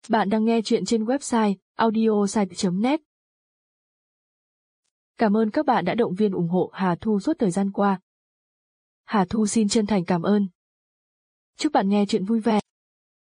Bạn đang nghe chuyện trên website audiosite.net. Cảm ơn các bạn đã động viên ủng hộ Hà Thu suốt thời gian qua. Hà Thu xin chân thành cảm ơn. Chúc bạn nghe chuyện vui vẻ.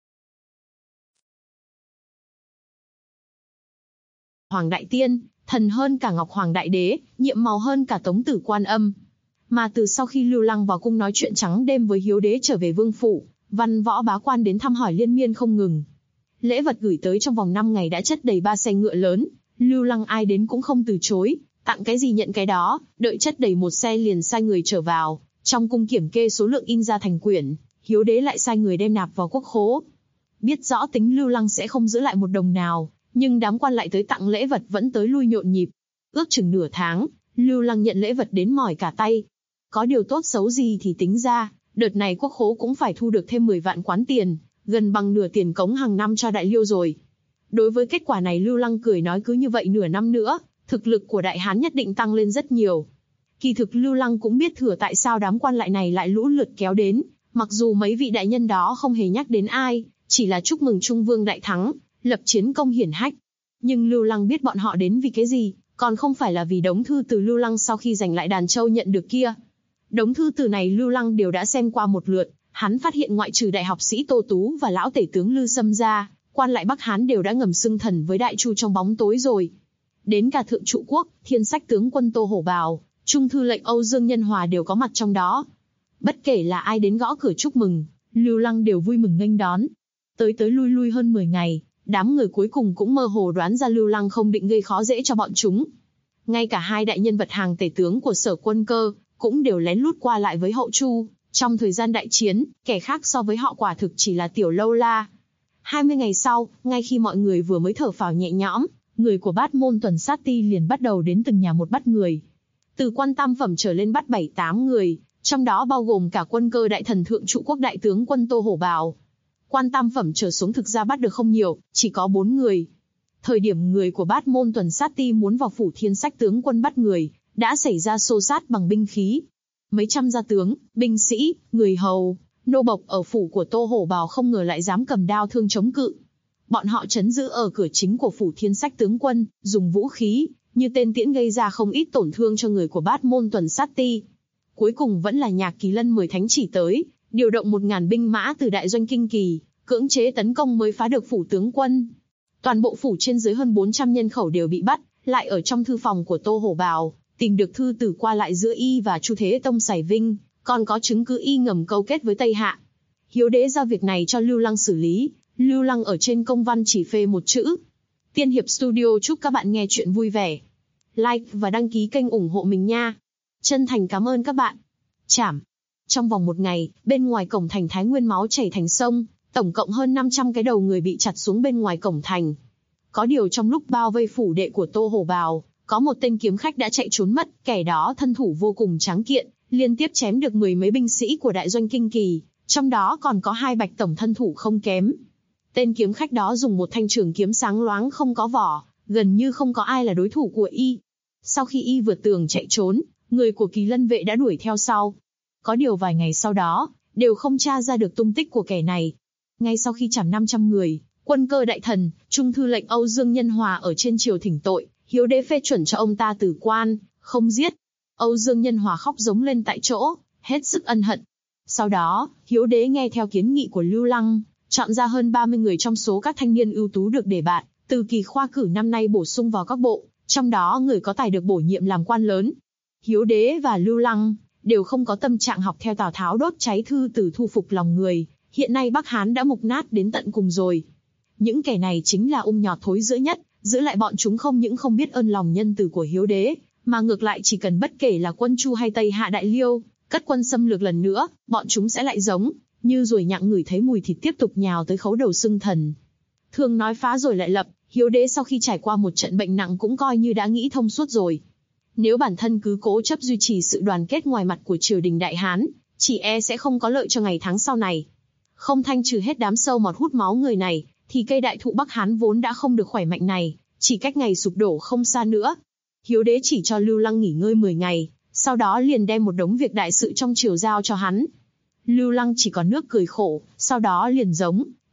Hoàng Đại Tiên, thần hơn cả Ngọc Hoàng Đại Đế, nhiệm màu hơn cả Tống Tử Quan Âm. Mà từ sau khi Lưu Lăng vào cung nói chuyện trắng đêm với Hiếu Đế trở về vương phủ, văn võ bá quan đến thăm hỏi liên miên không ngừng. Lễ vật gửi tới trong vòng 5 ngày đã chất đầy 3 xe ngựa lớn, Lưu Lăng ai đến cũng không từ chối, tặng cái gì nhận cái đó, đợi chất đầy một xe liền sai người trở vào, trong cung kiểm kê số lượng in ra thành quyển, Hiếu Đế lại sai người đem nạp vào quốc khố. Biết rõ tính Lưu Lăng sẽ không giữ lại một đồng nào, nhưng đám quan lại tới tặng lễ vật vẫn tới lui nhộn nhịp. Ước chừng nửa tháng, Lưu Lăng nhận lễ vật đến mỏi cả tay. Có điều tốt xấu gì thì tính ra, đợt này quốc khố cũng phải thu được thêm 10 vạn quán tiền, gần bằng nửa tiền cống hàng năm cho Đại Liêu rồi. Đối với kết quả này Lưu Lăng cười nói cứ như vậy nửa năm nữa, thực lực của Đại Hán nhất định tăng lên rất nhiều. Kỳ thực Lưu Lăng cũng biết thừa tại sao đám quan lại này lại lũ lượt kéo đến, mặc dù mấy vị đại nhân đó không hề nhắc đến ai, chỉ là chúc mừng Trung Vương đại thắng, lập chiến công hiển hách. Nhưng Lưu Lăng biết bọn họ đến vì cái gì, còn không phải là vì đống thư từ Lưu Lăng sau khi giành lại Đàn Châu nhận được kia. Đống thư từ này Lưu Lăng đều đã xem qua một lượt, hắn phát hiện ngoại trừ đại học sĩ Tô Tú và lão tể tướng Lư Sâm ra, quan lại Bắc Hán đều đã ngầm xưng thần với Đại Chu trong bóng tối rồi. Đến cả thượng trụ quốc, thiên sách tướng quân Tô Hổ Bào, trung thư lệnh Âu Dương Nhân Hòa đều có mặt trong đó. Bất kể là ai đến gõ cửa chúc mừng, Lưu Lăng đều vui mừng nghênh đón. Tới lui lui hơn 10 ngày, đám người cuối cùng cũng mơ hồ đoán ra Lưu Lăng không định gây khó dễ cho bọn chúng. Ngay cả hai đại nhân vật hàng tể tướng của Sở Quân Cơ cũng đều lén lút qua lại với Hậu Chu. Trong thời gian đại chiến, kẻ khác so với họ quả thực chỉ là tiểu lâu la. 20 ngày sau, ngay khi mọi người vừa mới thở phào nhẹ nhõm, người của Bát Môn Tuần Sát Ti liền bắt đầu đến từng nhà một bắt người. Từ quan tam phẩm trở lên bắt 7-8 người, trong đó bao gồm cả Quân Cơ đại thần thượng trụ quốc đại tướng quân Tô Hổ Bào. Quan tam phẩm trở xuống thực ra bắt được không nhiều, chỉ có 4 người. Thời điểm người của Bát Môn Tuần Sát Ti muốn vào phủ thiên sách tướng quân bắt người, đã xảy ra xô xát bằng binh khí. Mấy trăm gia tướng, binh sĩ, người hầu, nô bộc ở phủ của Tô Hổ Bào không ngờ lại dám cầm đao thương chống cự. Bọn họ trấn giữ ở cửa chính của phủ thiên sách tướng quân, dùng vũ khí, như tên tiễn gây ra không ít tổn thương cho người của Bát Môn Tuần Sát Ti. Cuối cùng vẫn là Nhạc Kỳ Lân mời thánh chỉ tới, điều động 1000 binh mã từ đại doanh Kinh Kỳ, cưỡng chế tấn công mới phá được phủ tướng quân. Toàn bộ phủ trên dưới hơn 400 nhân khẩu đều bị bắt, lại ở trong thư phòng của Tô Hổ Bào, tìm được thư tử qua lại giữa y và Chu Thế Tông Sải Vinh, còn có chứng cứ y ngầm câu kết với Tây Hạ. Hiếu Đế giao việc này cho Lưu Lăng xử lý, Lưu Lăng ở trên công văn chỉ phê một chữ. Tiên Hiệp Studio chúc các bạn nghe chuyện vui vẻ. Like và đăng ký kênh ủng hộ mình nha. Chân thành cảm ơn các bạn. Trảm. Trong vòng một ngày, bên ngoài cổng thành Thái Nguyên máu chảy thành sông, tổng cộng hơn 500 cái đầu người bị chặt xuống bên ngoài cổng thành. Có điều trong lúc bao vây phủ đệ của Tô Hổ Bào, có một tên kiếm khách đã chạy trốn mất, kẻ đó thân thủ vô cùng tráng kiện, liên tiếp chém được 10 mấy binh sĩ của đại doanh Kinh Kỳ, trong đó còn có 2 bạch tổng thân thủ không kém. Tên kiếm khách đó dùng một thanh trường kiếm sáng loáng không có vỏ, gần như không có ai là đối thủ của y. Sau khi y vượt tường chạy trốn, người của Kỳ Lân vệ đã đuổi theo sau. Có điều vài ngày sau đó, đều không tra ra được tung tích của kẻ này. Ngay sau khi trảm 500 người, Quân Cơ đại thần, trung thư lệnh Âu Dương Nhân Hòa ở trên triều thỉnh tội, Hiếu Đế phê chuẩn cho ông ta tử quan, không giết. Âu Dương Nhân Hòa khóc giống lên tại chỗ, hết sức ân hận. Sau đó, Hiếu Đế nghe theo kiến nghị của Lưu Lăng, chọn ra hơn 30 người trong số các thanh niên ưu tú được đề bạt, từ kỳ khoa cử năm nay bổ sung vào các bộ, trong đó người có tài được bổ nhiệm làm quan lớn. Hiếu Đế và Lưu Lăng đều không có tâm trạng học theo Tào Tháo đốt cháy thư từ thu phục lòng người, hiện nay Bắc Hán đã mục nát đến tận cùng rồi. Những kẻ này chính là nhọt thối giữa nhất, giữ lại bọn chúng không những không biết ơn lòng nhân từ của Hiếu Đế, mà ngược lại chỉ cần bất kể là quân Chu hay Tây Hạ Đại Liêu, cất quân xâm lược lần nữa, bọn chúng sẽ lại giống như ruồi nhặng ngửi thấy mùi thịt tiếp tục nhào tới khấu đầu xưng thần. Thường nói phá rồi lại lập, Hiếu Đế sau khi trải qua một trận bệnh nặng cũng coi như đã nghĩ thông suốt rồi. Nếu bản thân cứ cố chấp duy trì sự đoàn kết ngoài mặt của triều đình Đại Hán, chỉ e sẽ không có lợi cho ngày tháng sau này. Không thanh trừ hết đám sâu mọt hút máu người này, thì cây đại thụ Bắc Hán vốn đã không được khỏe mạnh này, chỉ cách ngày sụp đổ không xa nữa. Hiếu Đế chỉ cho Lưu Lăng nghỉ ngơi 10 ngày, sau đó liền đem một đống việc đại sự trong triều giao cho hắn. Lưu Lăng chỉ có nước cười khổ, sau đó liền giống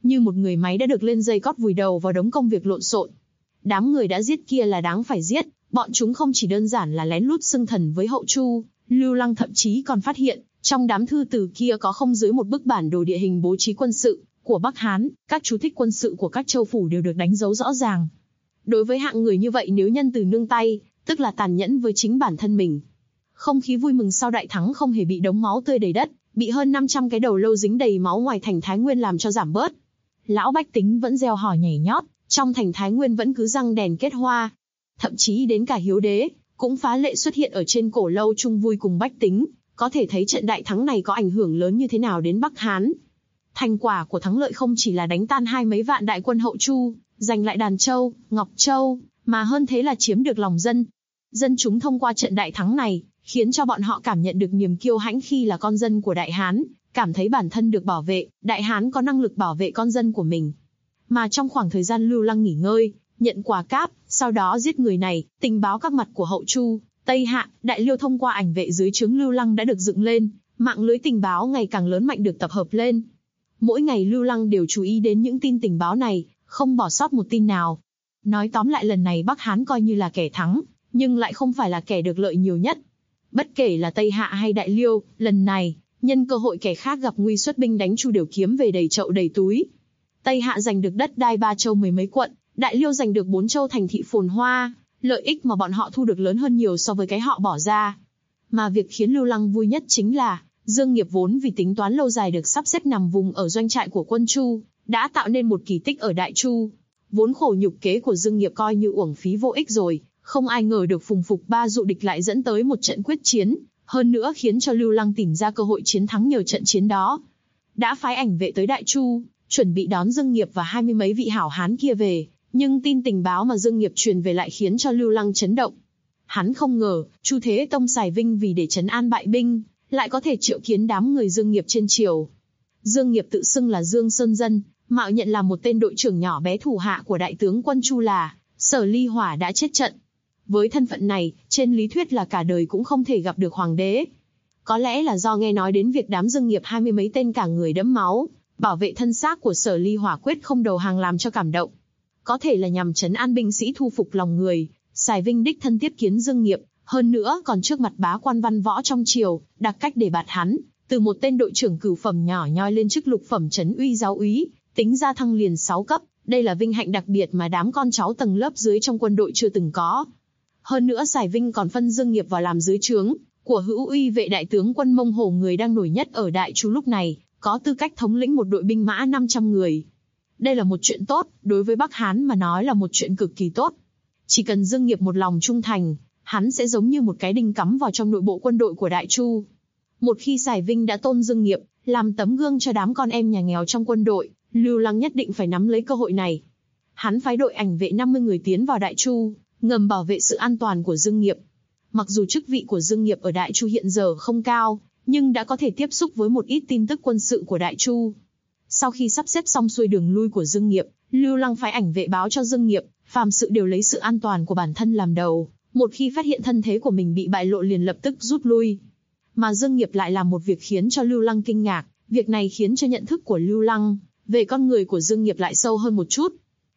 như một người máy đã được lên dây cót vùi đầu vào đống công việc lộn xộn. Đám người đã giết kia là đáng phải giết, bọn chúng không chỉ đơn giản là lén lút xưng thần với Hậu Chu, Lưu Lăng thậm chí còn phát hiện, trong đám thư từ kia có không dưới một bức bản đồ địa hình bố trí quân sự của Bắc Hán, các chú thích quân sự của các châu phủ đều được đánh dấu rõ ràng. Đối với hạng người như vậy, nếu nhân từ nương tay, tức là tàn nhẫn với chính bản thân mình. Không khí vui mừng sau đại thắng không hề bị đống máu tươi đầy đất, bị hơn 500 cái đầu lâu dính đầy máu ngoài thành Thái Nguyên làm cho giảm bớt. Lão bách tính vẫn reo hò nhảy nhót, trong thành Thái Nguyên vẫn cứ răng đèn kết hoa. Thậm chí đến cả Hiếu Đế cũng phá lệ xuất hiện ở trên cổ lâu chung vui cùng bách tính, có thể thấy trận đại thắng này có ảnh hưởng lớn như thế nào đến Bắc Hán. Thành quả của thắng lợi không chỉ là đánh tan 20 mấy vạn đại quân Hậu Chu, giành lại Đàn Châu, Ngọc Châu, mà hơn thế là chiếm được lòng dân. Dân chúng thông qua trận đại thắng này, khiến cho bọn họ cảm nhận được niềm kiêu hãnh khi là con dân của Đại Hán, cảm thấy bản thân được bảo vệ, Đại Hán có năng lực bảo vệ con dân của mình. Mà trong khoảng thời gian Lưu Lăng nghỉ ngơi, nhận quà cáp, sau đó giết người này, tình báo các mặt của Hậu Chu, Tây Hạ, Đại Liêu thông qua ảnh vệ dưới trướng Lưu Lăng đã được dựng lên, mạng lưới tình báo ngày càng lớn mạnh được tập hợp lên. Mỗi ngày Lưu Lăng đều chú ý đến những tin tình báo này, không bỏ sót một tin nào. Nói tóm lại, lần này Bắc Hán coi như là kẻ thắng, nhưng lại không phải là kẻ được lợi nhiều nhất. Bất kể là Tây Hạ hay Đại Liêu, lần này, nhân cơ hội kẻ khác gặp nguy xuất binh đánh Chu Điều Kiếm về đầy chậu đầy túi. Tây Hạ giành được đất đai 3 châu 10 mấy quận, Đại Liêu giành được 4 châu thành thị phồn hoa, lợi ích mà bọn họ thu được lớn hơn nhiều so với cái họ bỏ ra. Mà việc khiến Lưu Lăng vui nhất chính là, Dương Nghiệp vốn vì tính toán lâu dài được sắp xếp nằm vùng ở doanh trại của quân Chu, đã tạo nên một kỳ tích ở Đại Chu. Vốn khổ nhục kế của Dương Nghiệp coi như uổng phí vô ích rồi, không ai ngờ được phùng phục ba dụ địch lại dẫn tới một trận quyết chiến, hơn nữa khiến cho Lưu Lăng tìm ra cơ hội chiến thắng nhờ trận chiến đó. Đã phái ảnh vệ tới Đại Chu, chuẩn bị đón Dương Nghiệp và 20 mấy vị hảo hán kia về, nhưng tin tình báo mà Dương Nghiệp truyền về lại khiến cho Lưu Lăng chấn động. Hắn không ngờ, Chu Thế Tông xài Vinh vì để trấn an bại binh, lại có thể triệu kiến đám người Dương Nghiệp trên triều. Dương Nghiệp tự xưng là Dương Sơn Dân, mạo nhận là một tên đội trưởng nhỏ bé thủ hạ của đại tướng quân Chu là Sở Ly Hỏa đã chết trận. Với thân phận này, trên lý thuyết là cả đời cũng không thể gặp được hoàng đế. Có lẽ là do nghe nói đến việc đám Dương Nghiệp 20 mấy tên cả người đẫm máu, bảo vệ thân xác của Sở Ly Hỏa quyết không đầu hàng làm cho cảm động. Có thể là nhằm trấn an binh sĩ thu phục lòng người, xài Vinh đích thân tiếp kiến Dương Nghiệp, hơn nữa còn trước mặt bá quan văn võ trong triều, đặc cách để bạt hắn, từ một tên đội trưởng cửu phẩm nhỏ nhoi lên chức lục phẩm trấn uy giáo úy, tính ra thăng liền 6 cấp, đây là vinh hạnh đặc biệt mà đám con cháu tầng lớp dưới trong quân đội chưa từng có. Hơn nữa xài Vinh còn phân Dương Nghiệp vào làm dưới trướng của hữu uy vệ đại tướng quân Mông Hổ, người đang nổi nhất ở Đại Chu lúc này, có tư cách thống lĩnh một đội binh mã 500 người. Đây là một chuyện tốt, đối với Bắc Hán mà nói là một chuyện cực kỳ tốt. Chỉ cần Dương Nghiệp một lòng trung thành, hắn sẽ giống như một cái đinh cắm vào trong nội bộ quân đội của Đại Chu. Một khi xài Vinh đã tôn Dương Nghiệp, làm tấm gương cho đám con em nhà nghèo trong quân đội, Lưu Lăng nhất định phải nắm lấy cơ hội này. Hắn phái đội ảnh vệ 50 người tiến vào Đại Chu, ngầm bảo vệ sự an toàn của Dương Nghiệp. Mặc dù chức vị của Dương Nghiệp ở Đại Chu hiện giờ không cao, nhưng đã có thể tiếp xúc với một ít tin tức quân sự của Đại Chu. Sau khi sắp xếp xong xuôi đường lui của Dương Nghiệp, Lưu Lăng phái ảnh vệ báo cho Dương Nghiệp, phàm sự đều lấy sự an toàn của bản thân làm đầu, một khi phát hiện thân thế của mình bị bại lộ liền lập tức rút lui. Mà Dương Nghiệp lại làm một việc khiến cho Lưu Lăng kinh ngạc, việc này khiến cho nhận thức của Lưu Lăng về con người của Dương Nghiệp lại sâu hơn một chút.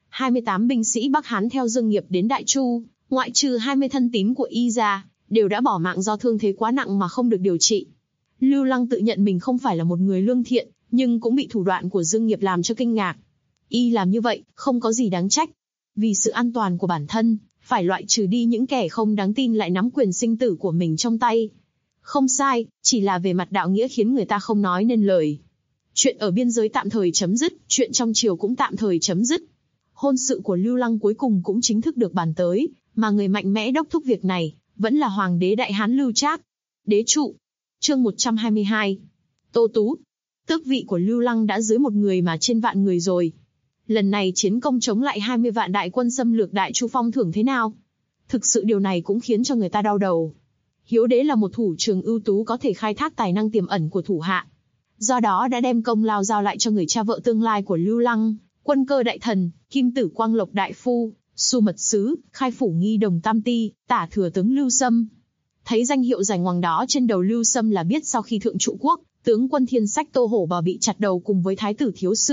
28 binh sĩ Bắc Hán theo Dương Nghiệp đến Đại Chu, ngoại trừ 20 thân tín của y ra, đều đã bỏ mạng do thương thế quá nặng mà không được điều trị. Lưu Lăng tự nhận mình không phải là một người lương thiện, nhưng cũng bị thủ đoạn của Dương Nghiệp làm cho kinh ngạc. Y làm như vậy, không có gì đáng trách. Vì sự an toàn của bản thân, phải loại trừ đi những kẻ không đáng tin lại nắm quyền sinh tử của mình trong tay. Không sai, chỉ là về mặt đạo nghĩa khiến người ta không nói nên lời. Chuyện ở biên giới tạm thời chấm dứt, chuyện trong triều cũng tạm thời chấm dứt. Hôn sự của Lưu Lăng cuối cùng cũng chính thức được bàn tới, mà người mạnh mẽ đốc thúc việc này, vẫn là Hoàng đế Đại Hán Lưu Trác. Đế trụ. Chương 122. Tô Tú. Tước vị của Lưu Lăng đã dưới 1 người mà trên vạn người rồi. Lần này chiến công chống lại 20 vạn đại quân xâm lược Đại Chu phong thưởng thế nào? Thực sự điều này cũng khiến cho người ta đau đầu. Hiếu Đế là một thủ trưởng ưu tú có thể khai thác tài năng tiềm ẩn của thủ hạ. Do đó đã đem công lao giao lại cho người cha vợ tương lai của Lưu Lăng, Quân Cơ đại thần, Kim Tử Quang Lộc đại phu, Su mật sứ, Khai phủ nghi đồng tam ti, Tả thừa tướng Lưu Sâm. Thấy danh hiệu dài ngoằng đó trên đầu Lưu Sâm là biết sau khi thượng trụ quốc, tướng quân Thiên Sách Tô Hổ Bào bị chặt đầu cùng với thái tử thiếu sư,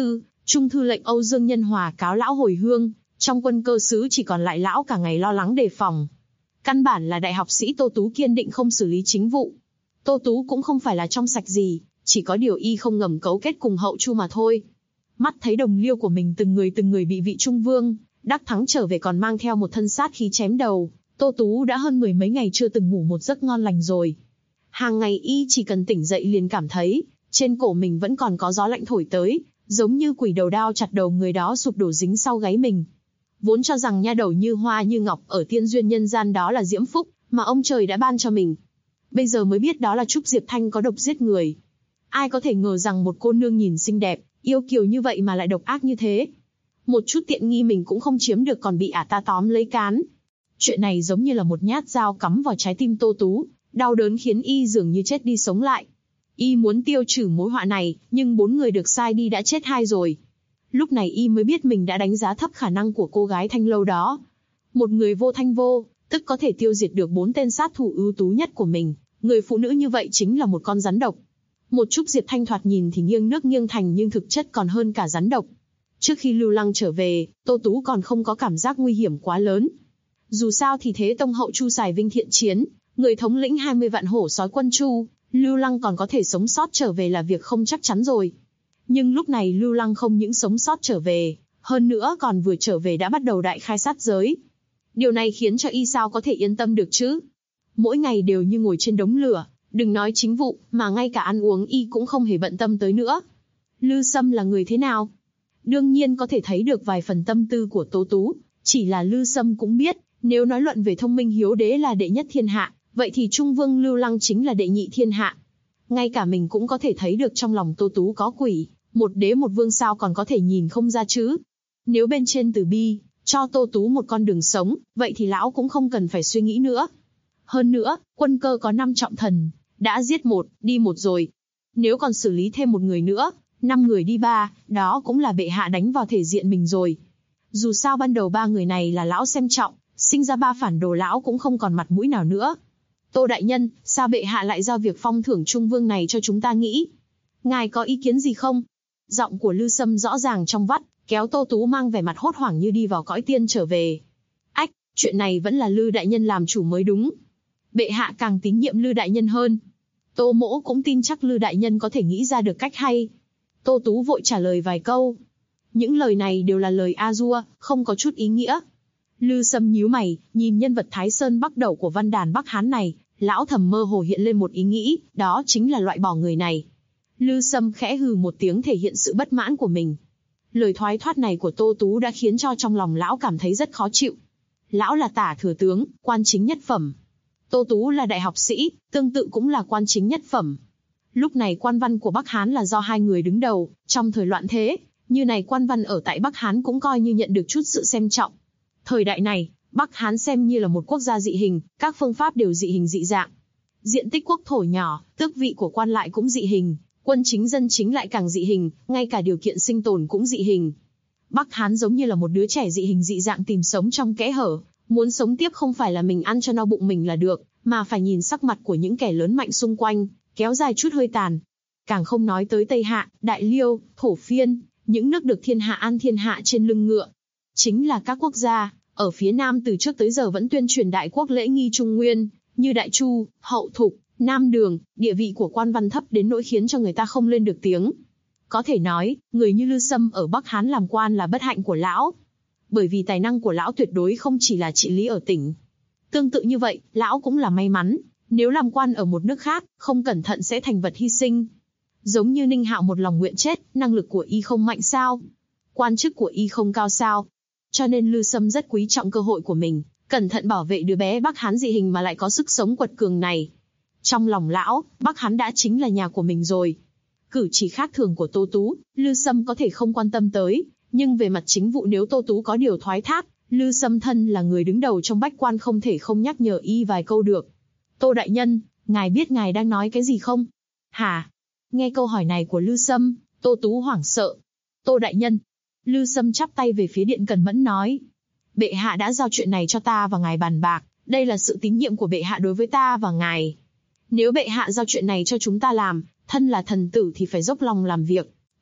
Trung thư lệnh Âu Dương Nhân Hòa cáo lão hồi hương, trong quân cơ sứ chỉ còn lại lão cả ngày lo lắng đề phòng. Căn bản là đại học sĩ Tô Tú kiên định không xử lý chính vụ. Tô Tú cũng không phải là trong sạch gì, chỉ có điều y không ngầm cấu kết cùng Hậu Chu mà thôi. Mắt thấy đồng liêu của mình từng người bị vị Trung Vương đắc thắng trở về còn mang theo một thân sát khí chém đầu, Tô Tú đã hơn mười mấy ngày chưa từng ngủ một giấc ngon lành rồi. Hàng ngày y chỉ cần tỉnh dậy liền cảm thấy trên cổ mình vẫn còn có gió lạnh thổi tới, giống như quỷ đầu đao chặt đầu người đó sụp đổ dính sau gáy mình. Vốn cho rằng nha đầu như hoa như ngọc ở tiên duyên nhân gian đó là diễm phúc mà ông trời đã ban cho mình. Bây giờ mới biết đó là Trúc Diệp Thanh có độc giết người. Ai có thể ngờ rằng một cô nương nhìn xinh đẹp, yêu kiều như vậy mà lại độc ác như thế. Một chút tiện nghi mình cũng không chiếm được còn bị ả ta tóm lấy cán. Chuyện này giống như là một nhát dao cắm vào trái tim Tô Tú, đau đớn khiến y dường như chết đi sống lại. Y muốn tiêu trừ mối họa này, nhưng 4 người được sai đi đã chết 2 rồi. Lúc này y mới biết mình đã đánh giá thấp khả năng của cô gái Thanh Lâu đó. Một người vô thanh vô, tức có thể tiêu diệt được 4 tên sát thủ ưu tú nhất của mình. Người phụ nữ như vậy chính là một con rắn độc. Một Trúc Diệp Thanh thoạt nhìn thì nghiêng nước nghiêng thành nhưng thực chất còn hơn cả rắn độc. Trước khi Lưu Lăng trở về, Tô Tú còn không có cảm giác nguy hiểm quá lớn. Dù sao thì Thế Tông Hậu Chu xài vinh thiện chiến, người thống lĩnh 20 vạn hổ sói quân Chu, Lưu Lăng còn có thể sống sót trở về là việc không chắc chắn rồi. Nhưng lúc này Lưu Lăng không những sống sót trở về, hơn nữa còn vừa trở về đã bắt đầu đại khai sát giới. Điều này khiến cho y sao có thể yên tâm được chứ? Mỗi ngày đều như ngồi trên đống lửa, đừng nói chính vụ, mà ngay cả ăn uống y cũng không hề bận tâm tới nữa. Lư Sâm là người thế nào? Đương nhiên có thể thấy được vài phần tâm tư của Tô Tú, chỉ là Lư Sâm cũng biết, nếu nói luận về thông minh hiếu đế là đệ nhất thiên hạ, vậy thì Trung Vương Lưu Lăng chính là đệ nhị thiên hạ. Ngay cả mình cũng có thể thấy được trong lòng Tô Tú có quỷ, một đế một vương sao còn có thể nhìn không ra chứ. Nếu bên trên từ bi, cho Tô Tú một con đường sống, vậy thì lão cũng không cần phải suy nghĩ nữa. Hơn nữa, quân cơ có 5 trọng thần, đã giết 1, đi 1 rồi. Nếu còn xử lý thêm 1 người nữa, 5 người đi 3, đó cũng là bệ hạ đánh vào thể diện mình rồi. Dù sao ban đầu 3 người này là lão xem trọng, sinh ra 3 phản đồ lão cũng không còn mặt mũi nào nữa. Tô đại nhân, sao bệ hạ lại giao việc phong thưởng Trung Vương này cho chúng ta nghĩ? Ngài có ý kiến gì không? Giọng của Lư Sâm rõ ràng trong vắt, kéo Tô Tú mang vẻ mặt hốt hoảng như đi vào cõi tiên trở về. Ách, chuyện này vẫn là Lư đại nhân làm chủ mới đúng. Bệ hạ càng tín nhiệm Lư đại nhân hơn. Tô Mỗ cũng tin chắc Lư đại nhân có thể nghĩ ra được cách hay. Tô Tú vội trả lời vài câu. Những lời này đều là lời a dua, không có chút ý nghĩa. Lư Sâm nhíu mày, nhìn nhân vật Thái Sơn Bắc Đẩu của văn đàn Bắc Hán này, lão thầm mơ hồ hiện lên một ý nghĩ, đó chính là loại bỏ người này. Lư Sâm khẽ hừ một tiếng thể hiện sự bất mãn của mình. Lời thoái thoát này của Tô Tú đã khiến cho trong lòng lão cảm thấy rất khó chịu. Lão là tả thừa tướng, quan chính nhất phẩm. Tô Tú là đại học sĩ, tương tự cũng là quan chính nhất phẩm. Lúc này quan văn của Bắc Hán là do 2 người đứng đầu, trong thời loạn thế, như này quan văn ở tại Bắc Hán cũng coi như nhận được chút sự xem trọng. Thời đại này, Bắc Hán xem như là một quốc gia dị hình, các phương pháp đều dị hình dị dạng. Diện tích quốc thổ nhỏ, tước vị của quan lại cũng dị hình, quân chính dân chính lại càng dị hình, ngay cả điều kiện sinh tồn cũng dị hình. Bắc Hán giống như là một đứa trẻ dị hình dị dạng tìm sống trong kẽ hở, muốn sống tiếp không phải là mình ăn cho no bụng mình là được, mà phải nhìn sắc mặt của những kẻ lớn mạnh xung quanh, kéo dài chút hơi tàn. Càng không nói tới Tây Hạ, Đại Liêu, Thổ Phiên, những nước được thiên hạ an thiên hạ trên lưng ngựa. Chính là các quốc gia, ở phía Nam từ trước tới giờ vẫn tuyên truyền đại quốc lễ nghi Trung Nguyên, như Đại Chu, Hậu Thục, Nam Đường, địa vị của quan văn thấp đến nỗi khiến cho người ta không lên được tiếng. Có thể nói, người như Lư Sâm ở Bắc Hán làm quan là bất hạnh của lão. Bởi vì tài năng của lão tuyệt đối không chỉ là trị lý ở tỉnh. Tương tự như vậy, lão cũng là may mắn, nếu làm quan ở một nước khác, không cẩn thận sẽ thành vật hy sinh. Giống như Ninh Hạo một lòng nguyện chết, năng lực của y không mạnh sao? Quan chức của y không cao sao? Cho nên Lư Sâm rất quý trọng cơ hội của mình, cẩn thận bảo vệ đứa bé Bắc Hán dị hình mà lại có sức sống quật cường này. Trong lòng lão, Bắc Hán đã chính là nhà của mình rồi. Cử chỉ khác thường của Tô Tú, Lư Sâm có thể không quan tâm tới, nhưng về mặt chính vụ nếu Tô Tú có điều thoái thác, Lư Sâm thân là người đứng đầu trong bách quan không thể không nhắc nhở y vài câu được. Tô đại nhân, ngài biết ngài đang nói cái gì không? Hả? Nghe câu hỏi này của Lư Sâm, Tô Tú hoảng sợ. Tô đại nhân. Lư Sâm chắp tay về phía Điện Cần Mẫn nói. Bệ hạ đã giao chuyện này cho ta và ngài bàn bạc, đây là sự tín nhiệm của bệ hạ đối với ta và ngài. Nếu bệ hạ giao chuyện này cho chúng ta làm, thân là thần tử thì phải dốc lòng làm việc.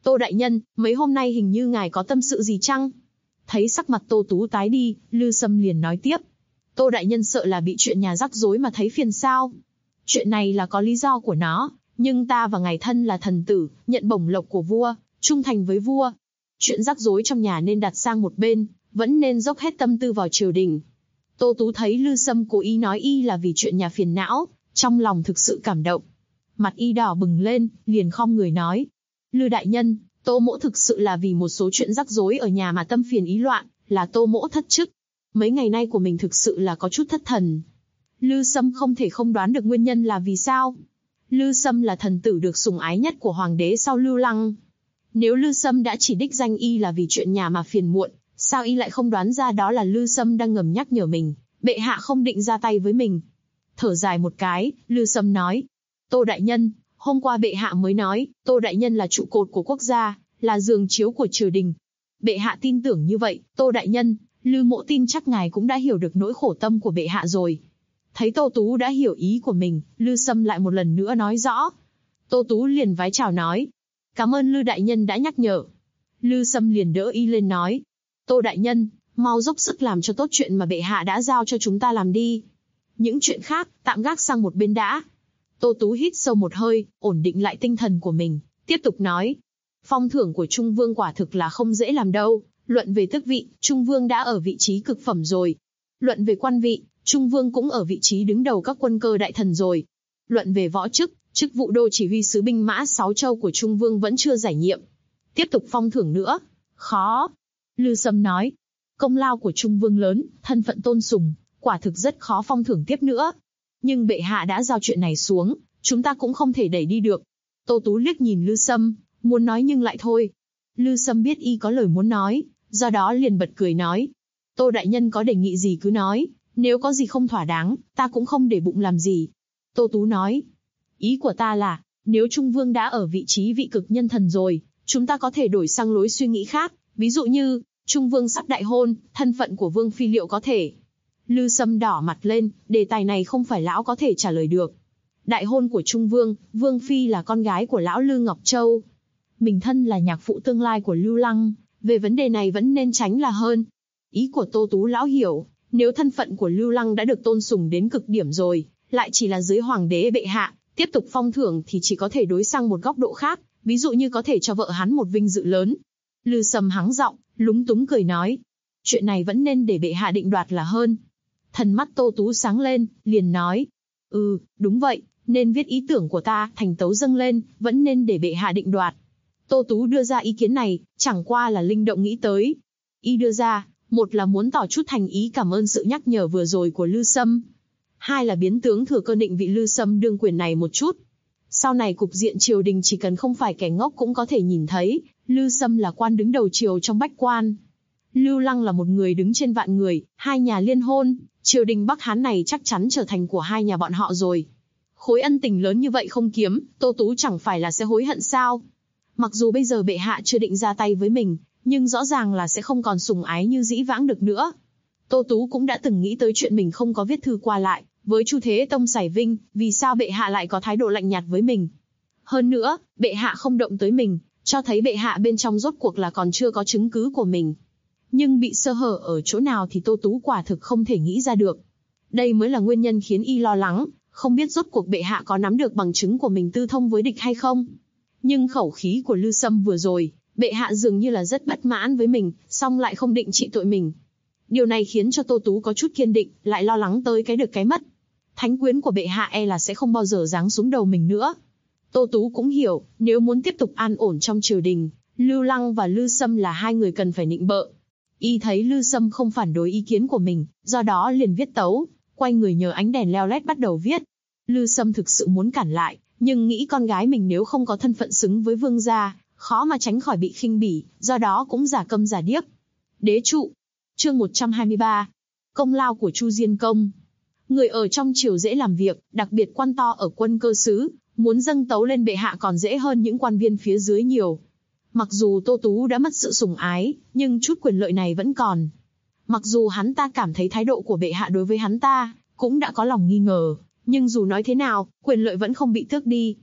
Tô đại nhân, mấy hôm nay hình như ngài có tâm sự gì chăng? Thấy sắc mặt Tô Tú tái đi, Lư Sâm liền nói tiếp. Tô đại nhân sợ là bị chuyện nhà rắc rối mà thấy phiền sao? Chuyện này là có lý do của nó, nhưng ta và ngài thân là thần tử, nhận bổng lộc của vua, trung thành với vua. Chuyện rắc rối trong nhà nên đặt sang một bên, vẫn nên dốc hết tâm tư vào triều đình. Tô Tú thấy Lư Sâm cố ý nói y là vì chuyện nhà phiền não, trong lòng thực sự cảm động. Mặt y đỏ bừng lên, liền khom người nói. Lư đại nhân, Tô mỗ thực sự là vì một số chuyện rắc rối ở nhà mà tâm phiền ý loạn, là Tô mỗ thất chức. Mấy ngày nay của mình thực sự là có chút thất thần. Lư Sâm không thể không đoán được nguyên nhân là vì sao. Lư Sâm là thần tử được sủng ái nhất của hoàng đế sau Lưu Lăng. Nếu Lư Sâm đã chỉ đích danh y là vì chuyện nhà mà phiền muộn, sao y lại không đoán ra đó là Lư Sâm đang ngầm nhắc nhở mình, bệ hạ không định ra tay với mình. Thở dài một cái, Lư Sâm nói. Tô đại nhân, hôm qua bệ hạ mới nói, Tô đại nhân là trụ cột của quốc gia, là giường chiếu của triều đình. Bệ hạ tin tưởng như vậy, Tô đại nhân, Lư mỗ tin chắc ngài cũng đã hiểu được nỗi khổ tâm của bệ hạ rồi. Thấy Tô Tú đã hiểu ý của mình, Lư Sâm lại một lần nữa nói rõ. Tô Tú liền vái chào nói. Cảm ơn Lư đại nhân đã nhắc nhở. Lư Sâm liền đỡ y lên nói. Tô đại nhân, mau dốc sức làm cho tốt chuyện mà bệ hạ đã giao cho chúng ta làm đi. Những chuyện khác, tạm gác sang một bên đã. Tô Tú hít sâu một hơi, ổn định lại tinh thần của mình, tiếp tục nói. Phong thưởng của Trung Vương quả thực là không dễ làm đâu. Luận về tước vị, Trung Vương đã ở vị trí cực phẩm rồi. Luận về quan vị, Trung Vương cũng ở vị trí đứng đầu các quân cơ đại thần rồi. Luận về võ chức, chức vụ đô chỉ huy sứ binh mã 6 châu của Trung Vương vẫn chưa giải nhiệm. Tiếp tục phong thưởng nữa. Khó. Lư Sâm nói. Công lao của Trung Vương lớn, thân phận tôn sùng, quả thực rất khó phong thưởng tiếp nữa. Nhưng bệ hạ đã giao chuyện này xuống, chúng ta cũng không thể đẩy đi được. Tô Tú liếc nhìn Lư Sâm, muốn nói nhưng lại thôi. Lư Sâm biết y có lời muốn nói, do đó liền bật cười nói. Tô đại nhân có đề nghị gì cứ nói, nếu có gì không thỏa đáng, ta cũng không để bụng làm gì. Tô Tú nói. Ý của ta là, nếu Trung Vương đã ở vị trí vị cực nhân thần rồi, chúng ta có thể đổi sang lối suy nghĩ khác. Ví dụ như, Trung Vương sắp đại hôn, thân phận của Vương Phi liệu có thể. Lư Sâm đỏ mặt lên, đề tài này không phải lão có thể trả lời được. Đại hôn của Trung Vương, Vương Phi là con gái của lão Lư Ngọc Châu. Mình thân là nhạc phụ tương lai của Lưu Lăng, về vấn đề này vẫn nên tránh là hơn. Ý của Tô Tú lão hiểu, nếu thân phận của Lưu Lăng đã được tôn sùng đến cực điểm rồi, lại chỉ là dưới hoàng đế bệ hạ, tiếp tục phong thưởng thì chỉ có thể đối sang một góc độ khác, ví dụ như có thể cho vợ hắn một vinh dự lớn. Lư Sâm hắng giọng, lúng túng cười nói. Chuyện này vẫn nên để bệ hạ định đoạt là hơn. Thần mắt Tô Tú sáng lên, liền nói. Đúng vậy, nên viết ý tưởng của ta, thành tấu dâng lên, vẫn nên để bệ hạ định đoạt. Tô Tú đưa ra ý kiến này, chẳng qua là linh động nghĩ tới. Y đưa ra, một là muốn tỏ chút thành ý cảm ơn sự nhắc nhở vừa rồi của Lư Sâm. Hai là biến tướng thừa cơ định vị Lư Sâm đương quyền này một chút. Sau này cục diện triều đình chỉ cần không phải kẻ ngốc cũng có thể nhìn thấy, Lư Sâm là quan đứng đầu triều trong bách quan. Lưu Lăng là một người đứng trên vạn người, hai nhà liên hôn, triều đình Bắc Hán này chắc chắn trở thành của hai nhà bọn họ rồi. Khối ân tình lớn như vậy không kiếm, Tô Tú chẳng phải là sẽ hối hận sao? Mặc dù bây giờ bệ hạ chưa định ra tay với mình, nhưng rõ ràng là sẽ không còn sủng ái như dĩ vãng được nữa. Tô Tú cũng đã từng nghĩ tới chuyện mình không có viết thư qua lại với Chu Thế Tông Sải Vinh, vì sao bệ hạ lại có thái độ lạnh nhạt với mình. Hơn nữa, bệ hạ không động tới mình, cho thấy bệ hạ bên trong rốt cuộc là còn chưa có chứng cứ của mình. Nhưng bị sơ hở ở chỗ nào thì Tô Tú quả thực không thể nghĩ ra được. Đây mới là nguyên nhân khiến y lo lắng, không biết rốt cuộc bệ hạ có nắm được bằng chứng của mình tư thông với địch hay không. Nhưng khẩu khí của Lư Sâm vừa rồi, bệ hạ dường như là rất bất mãn với mình, song lại không định trị tội mình. Điều này khiến cho Tô Tú có chút kiên định, lại lo lắng tới cái được cái mất. Thánh quyến của bệ hạ là sẽ không bao giờ giáng xuống đầu mình nữa. Tô Tú cũng hiểu, nếu muốn tiếp tục an ổn trong triều đình, Lưu Lăng và Lư Sâm là hai người cần phải nịnh bợ. Y thấy Lư Sâm không phản đối ý kiến của mình, do đó liền viết tấu, quay người nhờ ánh đèn leo lét bắt đầu viết. Lư Sâm thực sự muốn cản lại, nhưng nghĩ con gái mình nếu không có thân phận xứng với vương gia, khó mà tránh khỏi bị khinh bỉ, do đó cũng giả câm giả điếc. Đế trụ. Chương 123. Công lao của Chu Diên Công. Người ở trong triều dễ làm việc, đặc biệt quan to ở quân cơ xứ, muốn dâng tấu lên bệ hạ còn dễ hơn những quan viên phía dưới nhiều. Mặc dù Tô Tú đã mất sự sủng ái, nhưng chút quyền lợi này vẫn còn. Mặc dù hắn ta cảm thấy thái độ của bệ hạ đối với hắn ta cũng đã có lòng nghi ngờ, nhưng dù nói thế nào, quyền lợi vẫn không bị tước đi.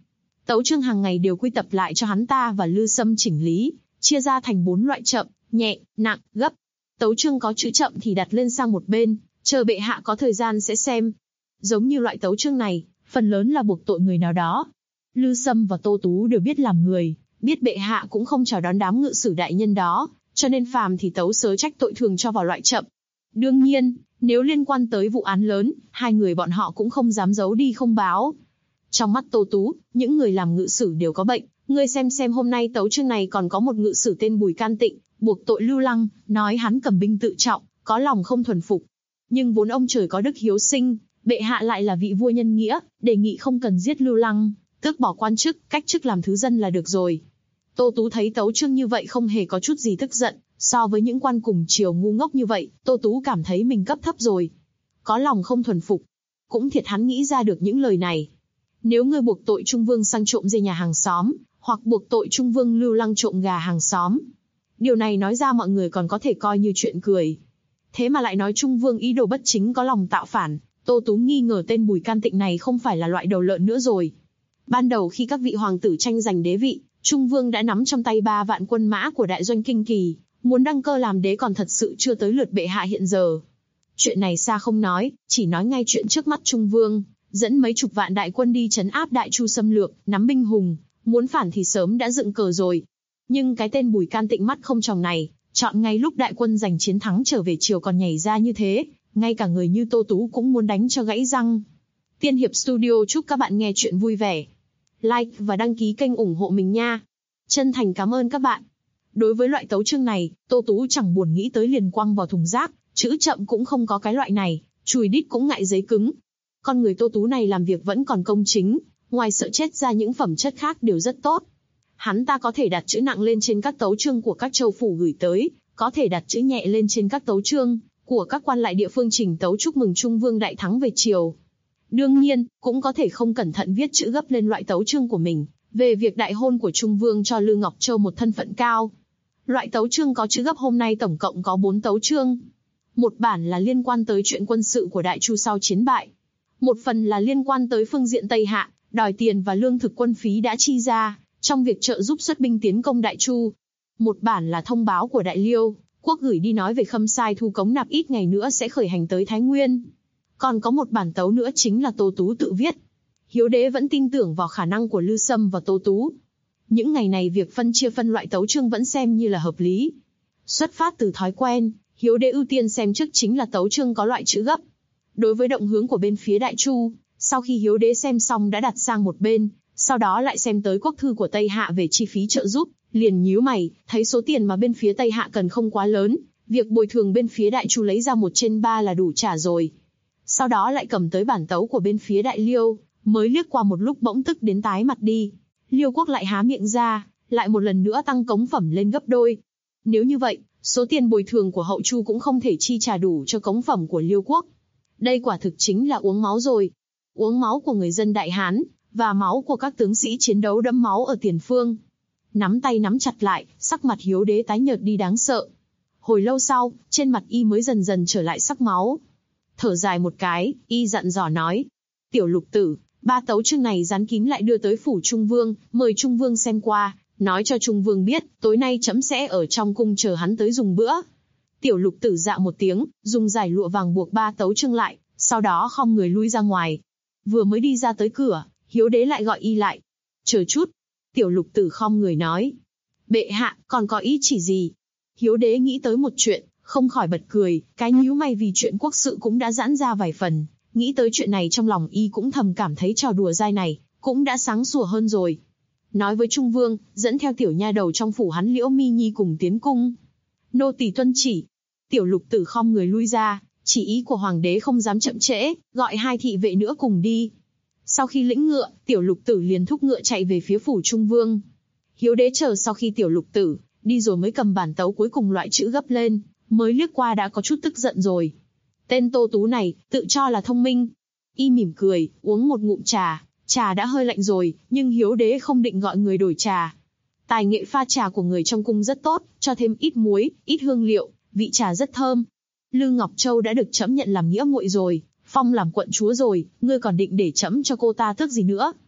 Tấu chương hàng ngày đều quy tập lại cho hắn ta và Lư Sâm chỉnh lý, chia ra thành 4 loại chậm, nhẹ, nặng, gấp. Tấu chương có chữ chậm thì đặt lên sang một bên, chờ bệ hạ có thời gian sẽ xem. Giống như loại tấu chương này, phần lớn là buộc tội người nào đó. Lư Sâm và Tô Tú đều biết làm người, biết bệ hạ cũng không chào đón đám ngự sử đại nhân đó, cho nên phàm thì tấu sớ trách tội thường cho vào loại chậm. Đương nhiên, nếu liên quan tới vụ án lớn, hai người bọn họ cũng không dám giấu đi không báo. Trong mắt Tô Tú, những người làm ngự sử đều có bệnh. Ngươi xem hôm nay tấu chương này còn có một ngự sử tên Bùi Can Tịnh, buộc tội Lưu Lăng, nói hắn cầm binh tự trọng, có lòng không thuần phục. Nhưng vốn ông trời có đức hiếu sinh, bệ hạ lại là vị vua nhân nghĩa, đề nghị không cần giết Lưu Lăng, tước bỏ quan chức, cách chức làm thứ dân là được rồi. Tô Tú thấy tấu chương như vậy không hề có chút gì tức giận, so với những quan cùng triều ngu ngốc như vậy, Tô Tú cảm thấy mình cấp thấp rồi. Có lòng không thuần phục. Cũng thiệt hắn nghĩ ra được những lời này. Nếu ngươi buộc tội Trung Vương sang trộm dê nhà hàng xóm, hoặc buộc tội Trung Vương Lưu Lăng trộm gà hàng xóm, điều này nói ra mọi người còn có thể coi như chuyện cười. Thế mà lại nói Trung Vương ý đồ bất chính có lòng tạo phản, Tô Tú nghi ngờ tên Bùi Can Tịnh này không phải là loại đầu lợn nữa rồi. Ban đầu khi các vị hoàng tử tranh giành đế vị, Trung Vương đã nắm trong tay 3 vạn quân mã của đại doanh Kinh Kỳ, muốn đăng cơ làm đế còn thật sự chưa tới lượt bệ hạ hiện giờ. Chuyện này xa không nói, chỉ nói ngay chuyện trước mắt Trung Vương, dẫn mấy chục vạn đại quân đi trấn áp Đại Chu xâm lược, nắm binh hùng, muốn phản thì sớm đã dựng cờ rồi. Nhưng cái tên Bùi Can Tịnh mắt không tròng này, chọn ngay lúc đại quân giành chiến thắng trở về triều còn nhảy ra như thế, ngay cả người như Tô Tú cũng muốn đánh cho gãy răng. Tiên Hiệp Studio chúc các bạn nghe chuyện vui vẻ. Like và đăng ký kênh ủng hộ mình nha. Chân thành cảm ơn các bạn. Đối với loại tấu chương này, Tô Tú chẳng buồn nghĩ tới liền quăng vào thùng rác, chữ chậm cũng không có cái loại này, chùi đít cũng ngại giấy cứng. Con người Tô Tú này làm việc vẫn còn công chính, ngoài sợ chết ra những phẩm chất khác đều rất tốt. Hắn ta có thể đặt chữ nặng lên trên các tấu chương của các châu phủ gửi tới, có thể đặt chữ nhẹ lên trên các tấu chương của các quan lại địa phương trình tấu chúc mừng Trung Vương đại thắng về triều. Đương nhiên, cũng có thể không cẩn thận viết chữ gấp lên loại tấu chương của mình, về việc đại hôn của Trung Vương cho Lư Ngọc Châu một thân phận cao. Loại tấu chương có chữ gấp hôm nay tổng cộng có 4 tấu chương. Một bản là liên quan tới chuyện quân sự của Đại Chu sau chiến bại. Một phần là liên quan tới phương diện Tây Hạ, đòi tiền và lương thực quân phí đã chi ra, trong việc trợ giúp xuất binh tiến công Đại Chu. Một bản là thông báo của Đại Liêu quốc gửi đi nói về Khâm Sai thu cống nạp ít ngày nữa sẽ khởi hành tới Thái Nguyên. Còn có một bản tấu nữa chính là Tô Tú tự viết. Hiếu đế vẫn tin tưởng vào khả năng của Lư Sâm và Tô Tú. Những ngày này việc phân loại tấu chương vẫn xem như là hợp lý. Xuất phát từ thói quen, Hiếu đế ưu tiên xem trước chính là tấu chương có loại chữ gấp. Đối với động hướng của bên phía Đại Chu, sau khi Hiếu đế xem xong đã đặt sang một bên, sau đó lại xem tới quốc thư của Tây Hạ về chi phí trợ giúp, liền nhíu mày, thấy số tiền mà bên phía Tây Hạ cần không quá lớn, việc bồi thường bên phía Đại Chu lấy ra 1/3 là đủ trả rồi. Sau đó lại cầm tới bản tấu của bên phía Đại Liêu, mới liếc qua một lúc bỗng tức đến tái mặt đi. Liêu quốc lại há miệng ra, lại một lần nữa tăng cống phẩm lên gấp đôi. Nếu như vậy, số tiền bồi thường của Hậu Chu cũng không thể chi trả đủ cho cống phẩm của Liêu quốc. Đây quả thực chính là uống máu rồi. Uống máu của người dân Đại Hán, và máu của các tướng sĩ chiến đấu đẫm máu ở tiền phương. Nắm tay nắm chặt lại, sắc mặt Hiếu đế tái nhợt đi đáng sợ. Hồi lâu sau, trên mặt y mới dần dần trở lại sắc máu. Thở dài một cái, y dặn dò nói. Tiểu Lục tử, 3 tấu chương này dán kín lại đưa tới phủ Trung Vương, mời Trung Vương xem qua, nói cho Trung Vương biết, tối nay trẫm sẽ ở trong cung chờ hắn tới dùng bữa. Tiểu Lục tử dạ một tiếng, dùng giải lụa vàng buộc 3 tấu chương lại, sau đó khom người lui ra ngoài. Vừa mới đi ra tới cửa, Hiếu đế lại gọi y lại. Chờ chút. Tiểu Lục tử khom người nói. Bệ hạ, còn có ý chỉ gì? Hiếu đế nghĩ tới một chuyện, không khỏi bật cười, cái nhíu mày vì chuyện quốc sự cũng đã giãn ra vài phần. Nghĩ tới chuyện này trong lòng y cũng thầm cảm thấy trò đùa dai này, cũng đã sáng sủa hơn rồi. Nói với Trung Vương, dẫn theo tiểu nha đầu trong phủ hắn Liễu Mi Nhi cùng tiến cung. Nô tỳ tuân chỉ. Tiểu Lục tử khom người lui ra, chỉ ý của hoàng đế không dám chậm trễ, gọi 2 thị vệ nữa cùng đi. Sau khi lĩnh ngựa, Tiểu Lục tử liền thúc ngựa chạy về phía phủ Trung Vương. Hiếu đế chờ sau khi Tiểu Lục tử đi rồi mới cầm bản tấu cuối cùng loại chữ gấp lên, mới liếc qua đã có chút tức giận rồi. Tên Tô Tú này, tự cho là thông minh. Y mỉm cười, uống một ngụm trà, trà đã hơi lạnh rồi, nhưng Hiếu đế không định gọi người đổi trà. Tài nghệ pha trà của người trong cung rất tốt, cho thêm ít muối, ít hương liệu, vị trà rất thơm. Lư Ngọc Châu đã được trẫm nhận làm nghĩa muội rồi, phong làm quận chúa rồi, ngươi còn định để trẫm cho cô ta tước gì nữa?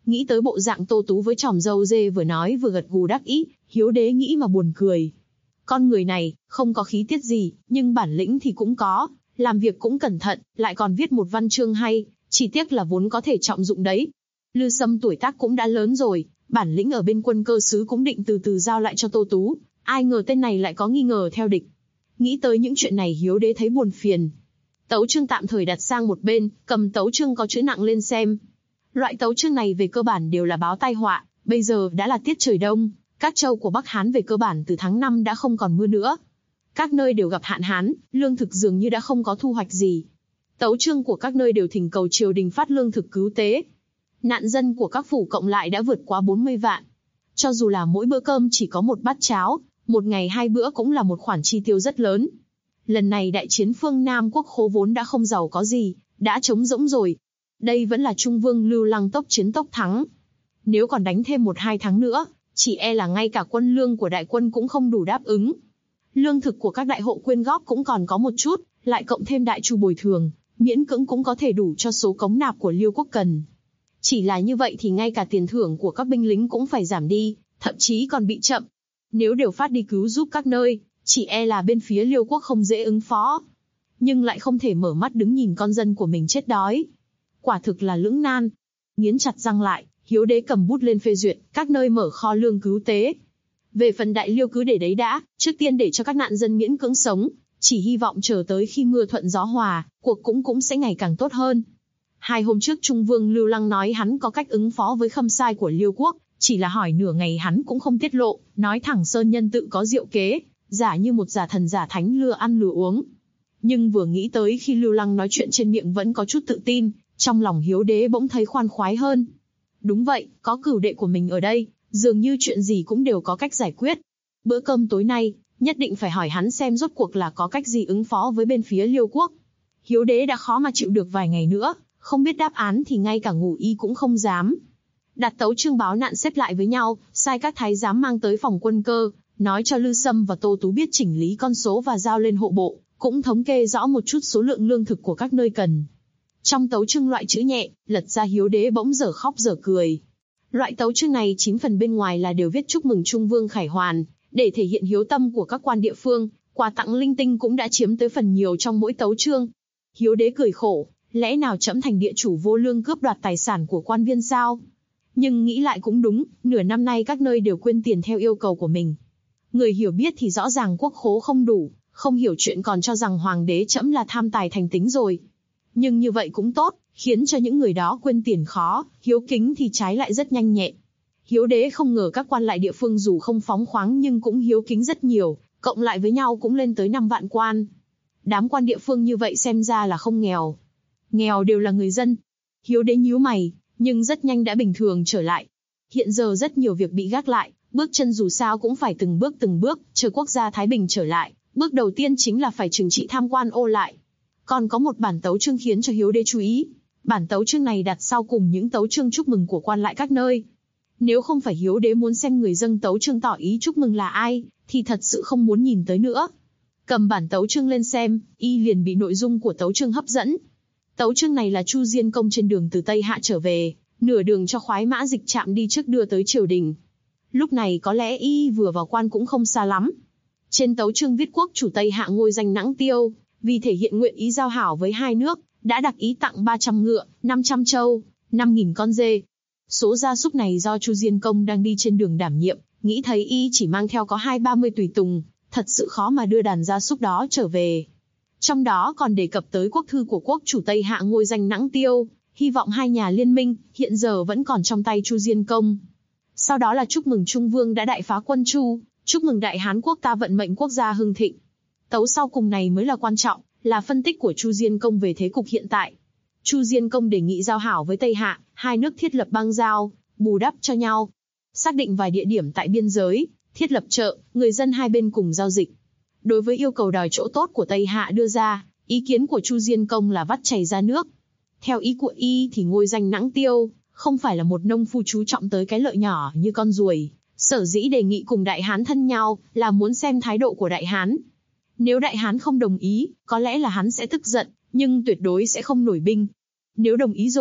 Nghĩ tới bộ dạng Tô Tú với chòm râu dê vừa nói vừa gật gù đắc ý, Hiếu Đế nghĩ mà buồn cười. Con người này, không có khí tiết gì, nhưng bản lĩnh thì cũng có, làm việc cũng cẩn thận, lại còn viết một văn chương hay, chỉ tiếc là vốn có thể trọng dụng đấy. Lư Sâm tuổi tác cũng đã lớn rồi, bản lĩnh ở bên quân cơ sứ cũng định từ từ giao lại cho Tô Tú, ai ngờ tên này lại có nghi ngờ theo địch. Nghĩ tới những chuyện này Hiếu Đế thấy buồn phiền. Tấu chương tạm thời đặt sang một bên, cầm tấu chương có chữ nặng lên xem. Loại tấu chương này về cơ bản đều là báo tai họa, bây giờ đã là tiết trời đông, các châu của Bắc Hán về cơ bản từ tháng 5 đã không còn mưa nữa. Các nơi đều gặp hạn hán, lương thực dường như đã không có thu hoạch gì. Tấu chương của các nơi đều thỉnh cầu triều đình phát lương thực cứu tế. Nạn dân của các phủ cộng lại đã vượt quá 40 vạn. Cho dù là mỗi bữa cơm chỉ có một bát cháo, một ngày 2 bữa cũng là một khoản chi tiêu rất lớn. Lần này đại chiến phương Nam quốc khố vốn đã không giàu có gì, đã trống rỗng rồi. Đây vẫn là Trung Vương Lưu Lăng tốc chiến tốc thắng. Nếu còn đánh thêm 1-2 tháng nữa, chỉ e là ngay cả quân lương của đại quân cũng không đủ đáp ứng. Lương thực của các đại hộ quyên góp cũng còn có một chút, lại cộng thêm đại chu bồi thường, miễn cưỡng cũng có thể đủ cho số cống nạp của Liêu quốc cần. Chỉ là như vậy thì ngay cả tiền thưởng của các binh lính cũng phải giảm đi, thậm chí còn bị chậm. Nếu đều phát đi cứu giúp các nơi, chỉ e là bên phía Liêu quốc không dễ ứng phó. Nhưng lại không thể mở mắt đứng nhìn con dân của mình chết đói. Quả thực là lưỡng nan. Nghiến chặt răng lại, Hiếu Đế cầm bút lên phê duyệt, các nơi mở kho lương cứu tế. Về phần đại Liêu cứ để đấy đã, trước tiên để cho các nạn dân miễn cưỡng sống, chỉ hy vọng chờ tới khi mưa thuận gió hòa, cuộc cũng sẽ ngày càng tốt hơn. 2 hôm trước Trung Vương Lưu Lăng nói hắn có cách ứng phó với khâm sai của Liêu quốc, chỉ là hỏi nửa ngày hắn cũng không tiết lộ, nói thẳng Sơn Nhân tự có diệu kế, giả như một giả thần giả thánh lừa ăn lừa uống. Nhưng vừa nghĩ tới khi Lưu Lăng nói chuyện trên miệng vẫn có chút tự tin, trong lòng Hiếu Đế bỗng thấy khoan khoái hơn. Đúng vậy, có cửu đệ của mình ở đây, dường như chuyện gì cũng đều có cách giải quyết. Bữa cơm tối nay, nhất định phải hỏi hắn xem rốt cuộc là có cách gì ứng phó với bên phía Liêu quốc. Hiếu Đế đã khó mà chịu được vài ngày nữa, không biết đáp án thì ngay cả ngủ y cũng không dám. Đặt tấu chương báo nạn xếp lại với nhau, sai các thái giám mang tới phòng quân cơ, nói cho Lư Sâm và Tô Tú biết chỉnh lý con số và giao lên hộ bộ, cũng thống kê rõ một chút số lượng lương thực của các nơi cần. Trong tấu chương loại chữ nhẹ, lật ra Hiếu Đế bỗng dở khóc dở cười. Loại tấu chương này 9 phần bên ngoài là đều viết chúc mừng Trung Vương khải hoàn, để thể hiện hiếu tâm của các quan địa phương, quà tặng linh tinh cũng đã chiếm tới phần nhiều trong mỗi tấu chương. Hiếu Đế cười khổ, lẽ nào trẫm thành địa chủ vô lương cướp đoạt tài sản của quan viên sao? Nhưng nghĩ lại cũng đúng, nửa năm nay các nơi đều quyên tiền theo yêu cầu của mình. Người hiểu biết thì rõ ràng quốc khố không đủ, không hiểu chuyện còn cho rằng hoàng đế trẫm là tham tài thành tính rồi. Nhưng như vậy cũng tốt, khiến cho những người đó quên tiền khó, hiếu kính thì trái lại rất nhanh nhẹn. Hiếu Đế không ngờ các quan lại địa phương dù không phóng khoáng nhưng cũng hiếu kính rất nhiều, cộng lại với nhau cũng lên tới 5 vạn quan. Đám quan địa phương như vậy xem ra là không nghèo. Nghèo đều là người dân. Hiếu Đế nhíu mày, nhưng rất nhanh đã bình thường trở lại. Hiện giờ rất nhiều việc bị gác lại, bước chân dù sao cũng phải từng bước, chờ quốc gia thái bình trở lại. Bước đầu tiên chính là phải trừng trị tham quan ô lại. Còn có một bản tấu chương khiến cho Hiếu Đế chú ý. Bản tấu chương này đặt sau cùng những tấu chương chúc mừng của quan lại các nơi. Nếu không phải Hiếu Đế muốn xem người dâng tấu chương tỏ ý chúc mừng là ai, thì thật sự không muốn nhìn tới nữa. Cầm bản tấu chương lên xem, y liền bị nội dung của tấu chương hấp dẫn. Tấu chương này là Chu Diên Công trên đường từ Tây Hạ trở về, nửa đường cho khoái mã dịch trạm đi trước đưa tới triều đình. Lúc này có lẽ y vừa vào quan cũng không xa lắm. Trên tấu chương viết quốc chủ Tây Hạ ngôi danh Nãng Tiêu, vì thể hiện nguyện ý giao hảo với hai nước, đã đặc ý tặng 300 ngựa, 500 trâu, 5.000 con dê. Số gia súc này do Chu Diên Công đang đi trên đường đảm nhiệm, nghĩ thấy y chỉ mang theo có 20-30 tùy tùng, thật sự khó mà đưa đàn gia súc đó trở về. Trong đó còn đề cập tới quốc thư của quốc chủ Tây Hạ ngôi danh Nãng Tiêu, hy vọng hai nhà liên minh, hiện giờ vẫn còn trong tay Chu Diên Công. Sau đó là chúc mừng Trung Vương đã đại phá quân Chu, chúc mừng Đại Hán quốc ta vận mệnh quốc gia hưng thịnh. Tấu sau cùng này mới là quan trọng, là phân tích của Chu Diên Công về thế cục hiện tại. Chu Diên Công đề nghị giao hảo với Tây Hạ, hai nước thiết lập bang giao, bù đắp cho nhau. Xác định vài địa điểm tại biên giới, thiết lập chợ, người dân hai bên cùng giao dịch. Đối với yêu cầu đòi chỗ tốt của Tây Hạ đưa ra, ý kiến của Chu Diên Công là vắt chảy ra nước. Theo ý của y thì ngôi danh Nãng Tiêu, không phải là một nông phu chú trọng tới cái lợi nhỏ như con ruồi. Sở dĩ đề nghị cùng Đại Hán thân nhau, là muốn xem thái độ của Đại Hán. Nếu Đại Hán không đồng ý, có lẽ là hắn sẽ tức giận, nhưng tuyệt đối sẽ không nổi binh. Nếu đồng ý rồi,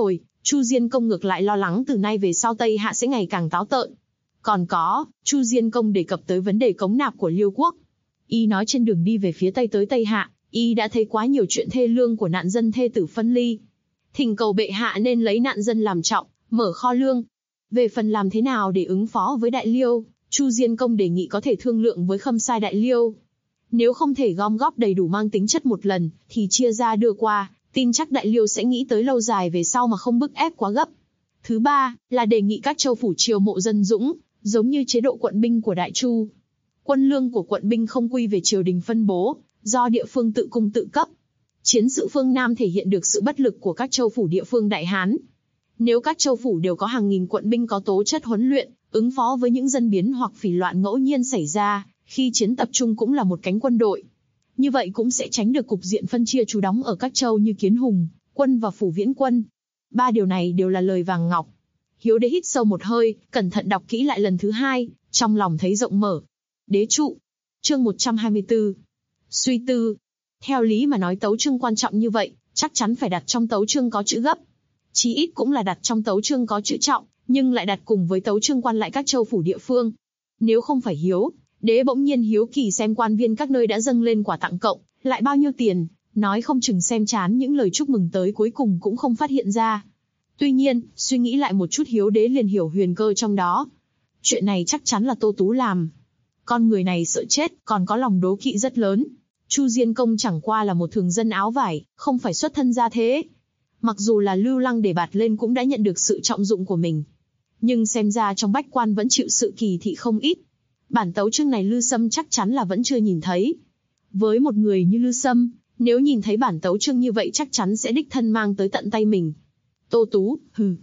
Chu Diên Công ngược lại lo lắng từ nay về sau Tây Hạ sẽ ngày càng táo tợn. Còn có, Chu Diên Công đề cập tới vấn đề cống nạp của Liêu quốc. Y nói trên đường đi về phía Tây tới Tây Hạ, Y đã thấy quá nhiều chuyện thê lương của nạn dân thê tử phân ly. Thỉnh cầu bệ hạ nên lấy nạn dân làm trọng, mở kho lương. Về phần làm thế nào để ứng phó với Đại Liêu, Chu Diên Công đề nghị có thể thương lượng với Khâm Sai Đại Liêu. Nếu không thể gom góp đầy đủ mang tính chất một lần, thì chia ra đưa qua, tin chắc Đại Liêu sẽ nghĩ tới lâu dài về sau mà không bức ép quá gấp. Thứ ba, là đề nghị các châu phủ chiêu mộ dân dũng, giống như chế độ quận binh của Đại Chu. Quân lương của quận binh không quy về triều đình phân bố, do địa phương tự cung tự cấp. Chiến sự phương Nam thể hiện được sự bất lực của các châu phủ địa phương Đại Hán. Nếu các châu phủ đều có hàng nghìn quận binh có tố chất huấn luyện, ứng phó với những dân biến hoặc phỉ loạn ngẫu nhiên xảy ra, khi chiến tập trung cũng là một cánh quân đội. Như vậy cũng sẽ tránh được cục diện phân chia trú đóng ở các châu như Kiến Hùng, Quân và Phủ Viễn Quân. Ba điều này đều là lời vàng ngọc. Hiếu Đế hít sâu một hơi, cẩn thận đọc kỹ lại lần thứ hai, trong lòng thấy rộng mở. Đế trụ. Chương 124. Suy tư. Theo lý mà nói tấu chương quan trọng như vậy, chắc chắn phải đặt trong tấu chương có chữ gấp. Chí ít cũng là đặt trong tấu chương có chữ trọng, nhưng lại đặt cùng với tấu chương quan lại các châu phủ địa phương. Nếu không phải Hiếu Đế bỗng nhiên hiếu kỳ xem quan viên các nơi đã dâng lên quà tặng cộng, lại bao nhiêu tiền, nói không chừng xem chán những lời chúc mừng tới cuối cùng cũng không phát hiện ra. Tuy nhiên, suy nghĩ lại một chút Hiếu Đế liền hiểu huyền cơ trong đó. Chuyện này chắc chắn là Tô Tú làm. Con người này sợ chết, còn có lòng đố kỵ rất lớn. Chu Diên Công chẳng qua là một thường dân áo vải, không phải xuất thân gia thế. Mặc dù là Lưu Lăng để bạt lên cũng đã nhận được sự trọng dụng của mình. Nhưng xem ra trong bách quan vẫn chịu sự kỳ thị không ít. Bản tấu chương này Lư Sâm chắc chắn là vẫn chưa nhìn thấy. Với một người như Lư Sâm, nếu nhìn thấy bản tấu chương như vậy chắc chắn sẽ đích thân mang tới tận tay mình. Tô Tú,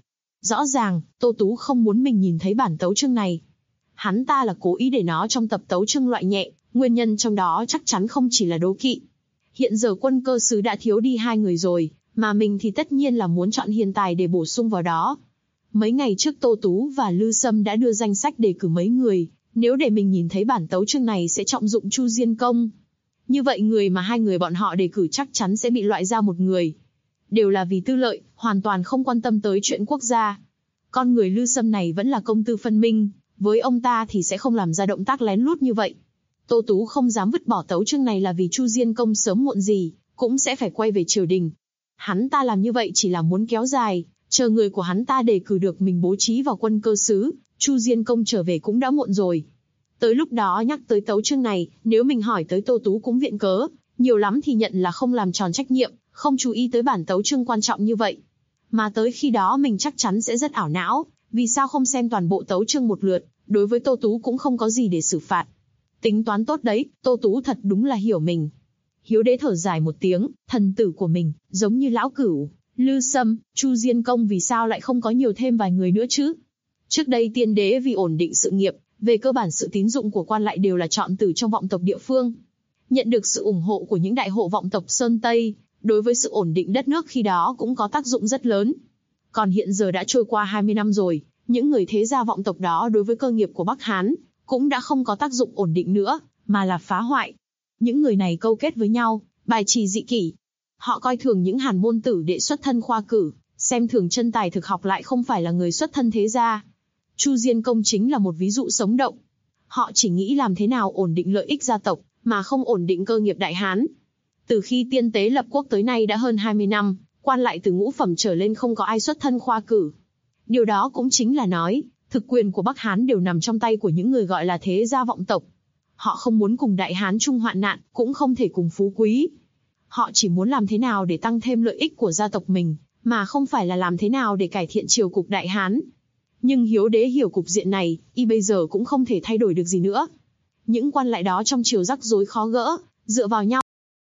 Rõ ràng, Tô Tú không muốn mình nhìn thấy bản tấu chương này. Hắn ta là cố ý để nó trong tập tấu chương loại nhẹ, nguyên nhân trong đó chắc chắn không chỉ là đố kỵ. Hiện giờ Quân Cơ Sứ đã thiếu đi 2 người rồi, mà mình thì tất nhiên là muốn chọn hiền tài để bổ sung vào đó. Mấy ngày trước Tô Tú và Lư Sâm đã đưa danh sách đề cử mấy người, nếu để mình nhìn thấy bản tấu chương này sẽ trọng dụng Chu Diên Công. Như vậy người mà 2 người bọn họ đề cử chắc chắn sẽ bị loại ra một người. Đều là vì tư lợi, hoàn toàn không quan tâm tới chuyện quốc gia. Con người Lư Sâm này vẫn là công tư phân minh, với ông ta thì sẽ không làm ra động tác lén lút như vậy. Tô Tú không dám vứt bỏ tấu chương này là vì Chu Diên Công sớm muộn gì cũng sẽ phải quay về triều đình. Hắn ta làm như vậy chỉ là muốn kéo dài, chờ người của hắn ta đề cử được mình bố trí vào Quân Cơ Sứ, Chu Diên Công trở về cũng đã muộn rồi. Tới lúc đó nhắc tới tấu chương này, nếu mình hỏi tới Tô Tú cũng viện cớ, nhiều lắm thì nhận là không làm tròn trách nhiệm, không chú ý tới bản tấu chương quan trọng như vậy. Mà tới khi đó mình chắc chắn sẽ rất ảo não, vì sao không xem toàn bộ tấu chương một lượt, đối với Tô Tú cũng không có gì để xử phạt. Tính toán tốt đấy, Tô Tú thật đúng là hiểu mình. Hiếu Đế thở dài một tiếng, thần tử của mình, giống như Lão Cửu, Lư Sâm, Chu Diên Công vì sao lại không có nhiều thêm vài người nữa chứ? Trước đây Tiên Đế vì ổn định sự nghiệp, về cơ bản sự tín dụng của quan lại đều là chọn từ trong vọng tộc địa phương. Nhận được sự ủng hộ của những đại hộ vọng tộc Sơn Tây, đối với sự ổn định đất nước khi đó cũng có tác dụng rất lớn. Còn hiện giờ đã trôi qua 20 năm rồi, những người thế gia vọng tộc đó đối với cơ nghiệp của Bắc Hán cũng đã không có tác dụng ổn định nữa, mà là phá hoại. Những người này câu kết với nhau, bài trì dị kỷ. Họ coi thường những Hàn môn tử đệ xuất thân khoa cử, xem thường chân tài thực học lại không phải là người xuất thân thế gia. Chu Diên Công chính là một ví dụ sống động. Họ chỉ nghĩ làm thế nào ổn định lợi ích gia tộc, mà không ổn định cơ nghiệp Đại Hán. Từ khi Tiên Tế lập quốc tới nay đã hơn 20 năm, quan lại từ ngũ phẩm trở lên không có ai xuất thân khoa cử. Điều đó cũng chính là nói, thực quyền của Bắc Hán đều nằm trong tay của những người gọi là thế gia vọng tộc. Họ không muốn cùng Đại Hán chung hoạn nạn, cũng không thể cùng phú quý. Họ chỉ muốn làm thế nào để tăng thêm lợi ích của gia tộc mình, mà không phải là làm thế nào để cải thiện triều cục Đại Hán. Nhưng Hiếu Đế hiểu cục diện này, y bây giờ cũng không thể thay đổi được gì nữa. Những quan lại đó trong triều rắc rối khó gỡ, dựa vào nhau.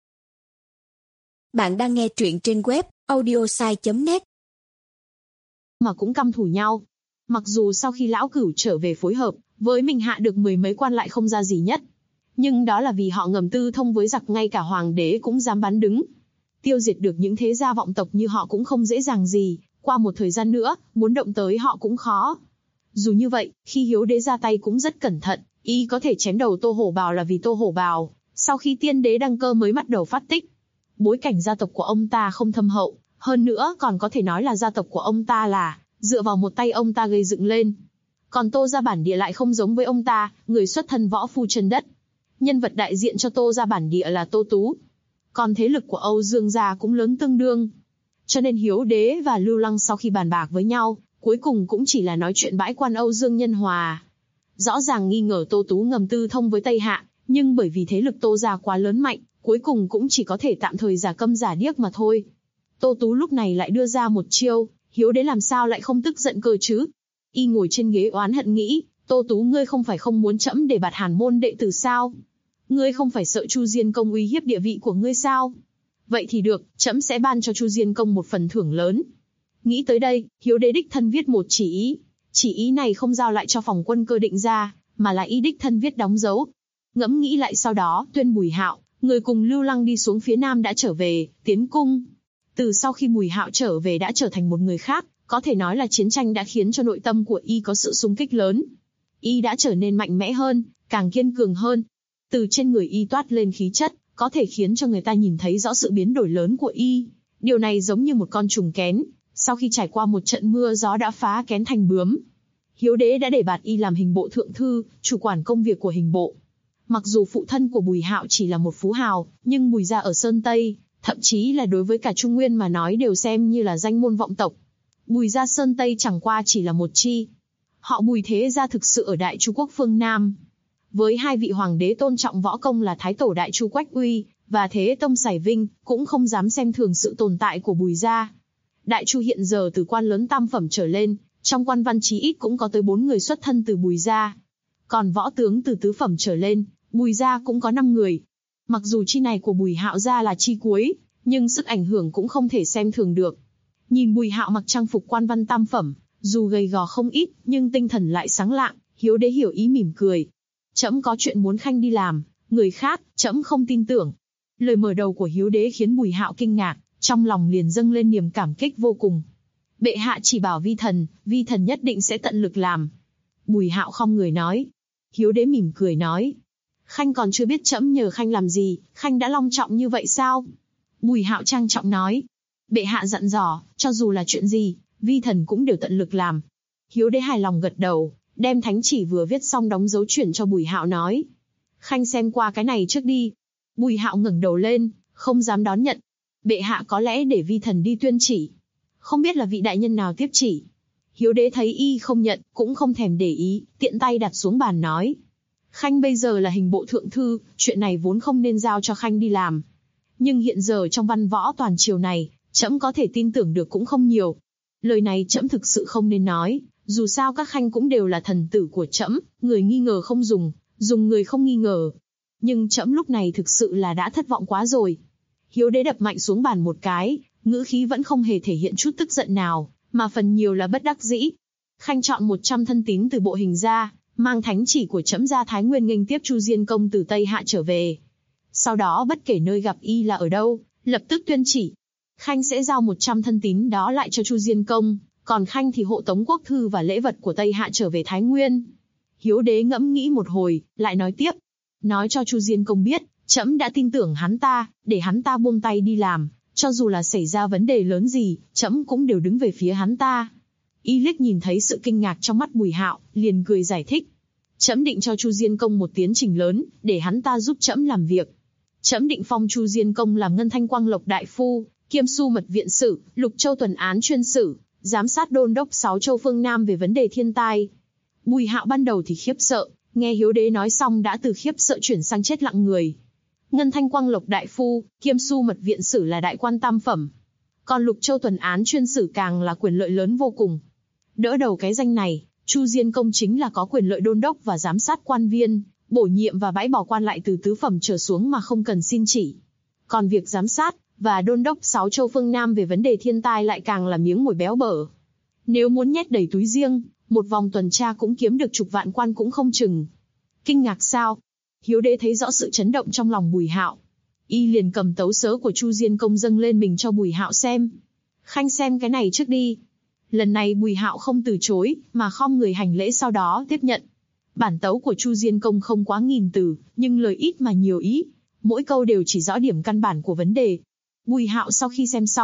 Bạn đang nghe truyện trên web audiosai.net. Mà cũng căm thù nhau. Mặc dù sau khi Lão Cửu trở về phối hợp, với mình hạ được 10 mấy quan lại không ra gì nhất. Nhưng đó là vì họ ngầm tư thông với giặc, ngay cả hoàng đế cũng dám bắn đứng. Tiêu diệt được những thế gia vọng tộc như họ cũng không dễ dàng gì, qua một thời gian nữa, muốn động tới họ cũng khó. Dù như vậy, khi Hiếu Đế ra tay cũng rất cẩn thận, y có thể chém đầu Tô Hổ Bào là vì Tô Hổ Bào, sau khi Tiên Đế đăng cơ mới bắt đầu phát tích. Bối cảnh gia tộc của ông ta không thâm hậu, Hơn nữa còn có thể nói là gia tộc của ông ta là dựa vào một tay ông ta gây dựng lên. Còn Tô gia bản địa lại không giống với ông ta, người xuất thân võ phu chân đất. Nhân vật đại diện cho Tô gia bản địa là Tô Tú. Còn thế lực của Âu Dương gia cũng lớn tương đương. Cho nên Hiếu Đế và Lưu Lăng sau khi bàn bạc với nhau, cuối cùng cũng chỉ là nói chuyện bãi quan Âu Dương nhân hòa. Rõ ràng nghi ngờ Tô Tú ngầm tư thông với Tây Hạ, nhưng bởi vì thế lực Tô gia quá lớn mạnh, cuối cùng cũng chỉ có thể tạm thời giả câm giả điếc mà thôi. Tô Tú lúc này lại đưa ra một chiêu, Hiếu Đế làm sao lại không tức giận cơ chứ? Y ngồi trên ghế oán hận nghĩ, Tô Tú ngươi không phải không muốn trẫm để bạt Hàn môn đệ tử sao? Ngươi không phải sợ Chu Diên Công uy hiếp địa vị của ngươi sao? Vậy thì được, trẫm sẽ ban cho Chu Diên Công một phần thưởng lớn. Nghĩ tới đây, Hiếu Đế đích thân viết một chỉ ý này không giao lại cho phòng quân cơ định ra, mà là y đích thân viết đóng dấu. Ngẫm nghĩ lại sau đó, tuyên Bùi Hạo, người cùng Lưu Lăng đi xuống phía nam đã trở về, tiến cung. Từ sau khi Bùi Hạo trở về đã trở thành một người khác, có thể nói là chiến tranh đã khiến cho nội tâm của y có sự xung kích lớn. Y đã trở nên mạnh mẽ hơn, càng kiên cường hơn. Từ trên người y toát lên khí chất, có thể khiến cho người ta nhìn thấy rõ sự biến đổi lớn của y. Điều này giống như một con trùng kén, sau khi trải qua một trận mưa gió đã phá kén thành bướm. Hiếu Đế đã để bạt y làm hình bộ thượng thư, chủ quản công việc của hình bộ. Mặc dù phụ thân của Bùi Hạo chỉ là một phú hào, nhưng Bùi gia ở Sơn Tây, thậm chí là đối với cả Trung Nguyên mà nói đều xem như là danh môn vọng tộc. Bùi gia Sơn Tây chẳng qua chỉ là một chi. Họ Bùi thế gia thực sự ở Đại Chu quốc phương Nam. Với hai vị hoàng đế tôn trọng võ công là Thái Tổ Đại Chu Quách Uy và Thế Tông Sải Vinh, cũng không dám xem thường sự tồn tại của Bùi gia. Đại Chu hiện giờ từ quan lớn tam phẩm trở lên, trong quan văn chí ít cũng có tới 4 người xuất thân từ Bùi gia. Còn võ tướng từ tứ phẩm trở lên, Bùi gia cũng có 5 người. Mặc dù chi này của Bùi Hạo gia là chi cuối, nhưng sức ảnh hưởng cũng không thể xem thường được. Nhìn Bùi Hạo mặc trang phục quan văn tam phẩm, dù gầy gò không ít, nhưng tinh thần lại sáng lạng, Hiếu Đế hiểu ý mỉm cười. Trẫm có chuyện muốn khanh đi làm, người khác, trẫm không tin tưởng. Lời mở đầu của Hiếu Đế khiến Bùi Hạo kinh ngạc, trong lòng liền dâng lên niềm cảm kích vô cùng. Bệ hạ chỉ bảo vi thần nhất định sẽ tận lực làm. Bùi Hạo không người nói. Hiếu Đế mỉm cười nói. Khanh còn chưa biết trẫm nhờ khanh làm gì, khanh đã long trọng như vậy sao? Bùi Hạo trang trọng nói. Bệ hạ dặn dò, cho dù là chuyện gì, vi thần cũng đều tận lực làm. Hiếu Đế hài lòng gật đầu, đem thánh chỉ vừa viết xong đóng dấu chuyển cho Bùi Hạo nói. Khanh xem qua cái này trước đi. Bùi Hạo ngẩng đầu lên, không dám đón nhận. Bệ hạ có lẽ để vi thần đi tuyên chỉ. Không biết là vị đại nhân nào tiếp chỉ. Hiếu Đế thấy y không nhận, cũng không thèm để ý, tiện tay đặt xuống bàn nói. Khanh bây giờ là hình bộ thượng thư, chuyện này vốn không nên giao cho Khanh đi làm. Nhưng hiện giờ trong văn võ toàn triều này, trẫm có thể tin tưởng được cũng không nhiều. Lời này trẫm thực sự không nên nói, dù sao các khanh cũng đều là thần tử của trẫm, người nghi ngờ không dùng, dùng người không nghi ngờ. Nhưng trẫm lúc này thực sự là đã thất vọng quá rồi. Hiếu Đế đập mạnh xuống bàn một cái, ngữ khí vẫn không hề thể hiện chút tức giận nào, mà phần nhiều là bất đắc dĩ. Khanh chọn 100 thân tín từ bộ hình ra, mang thánh chỉ của trẫm ra Thái Nguyên nghênh tiếp Chu Diên Công từ Tây Hạ trở về. Sau đó bất kể nơi gặp y là ở đâu, lập tức tuyên chỉ. Khanh sẽ giao 100 thân tín đó lại cho Chu Diên Công, còn Khanh thì hộ tống quốc thư và lễ vật của Tây Hạ trở về Thái Nguyên. Hiếu Đế ngẫm nghĩ một hồi, lại nói tiếp. Nói cho Chu Diên Công biết, trẫm đã tin tưởng hắn ta, để hắn ta buông tay đi làm, cho dù là xảy ra vấn đề lớn gì, trẫm cũng đều đứng về phía hắn ta. Y liếc nhìn thấy sự kinh ngạc trong mắt Bùi Hạo, liền cười giải thích. Trẫm định cho Chu Diên Công một tiến trình lớn, để hắn ta giúp trẫm làm việc. Trẫm định phong Chu Diên Công làm Ngân Thanh Quang Lộc đại phu, kiêm su mật viện sử, Lục Châu tuần án chuyên sử, giám sát đôn đốc 6 châu phương Nam về vấn đề thiên tai. Bùi Hạo ban đầu thì khiếp sợ, nghe Hiếu Đế nói xong đã từ khiếp sợ chuyển sang chết lặng người. Ngân Thanh Quang Lộc đại phu, kiêm su mật viện sử là đại quan tam phẩm. Còn Lục Châu tuần án chuyên sử càng là quyền lợi lớn vô cùng. Đỡ đầu cái danh này, Chu Diên Công chính là có quyền lợi đôn đốc và giám sát quan viên, bổ nhiệm và bãi bỏ quan lại từ tứ phẩm trở xuống mà không cần xin chỉ. Còn việc giám sát và đôn đốc 6 châu phương Nam về vấn đề thiên tai lại càng là miếng mồi béo bở. Nếu muốn nhét đầy túi riêng, một vòng tuần tra cũng kiếm được chục vạn quan cũng không chừng. Kinh ngạc sao? Hiếu Đế thấy rõ sự chấn động trong lòng Bùi Hạo. Y liền cầm tấu sớ của Chu Diên Công dâng lên mình cho Bùi Hạo xem. Khanh xem cái này trước đi. Lần này Bùi Hạo không từ chối, mà khom người hành lễ sau đó tiếp nhận. Bản tấu của Chu Diên Công không quá 1000 từ, nhưng lời ít mà nhiều ý. Mỗi câu đều chỉ rõ điểm căn bản của vấn đề. Bùi Hạo sau khi xem xong,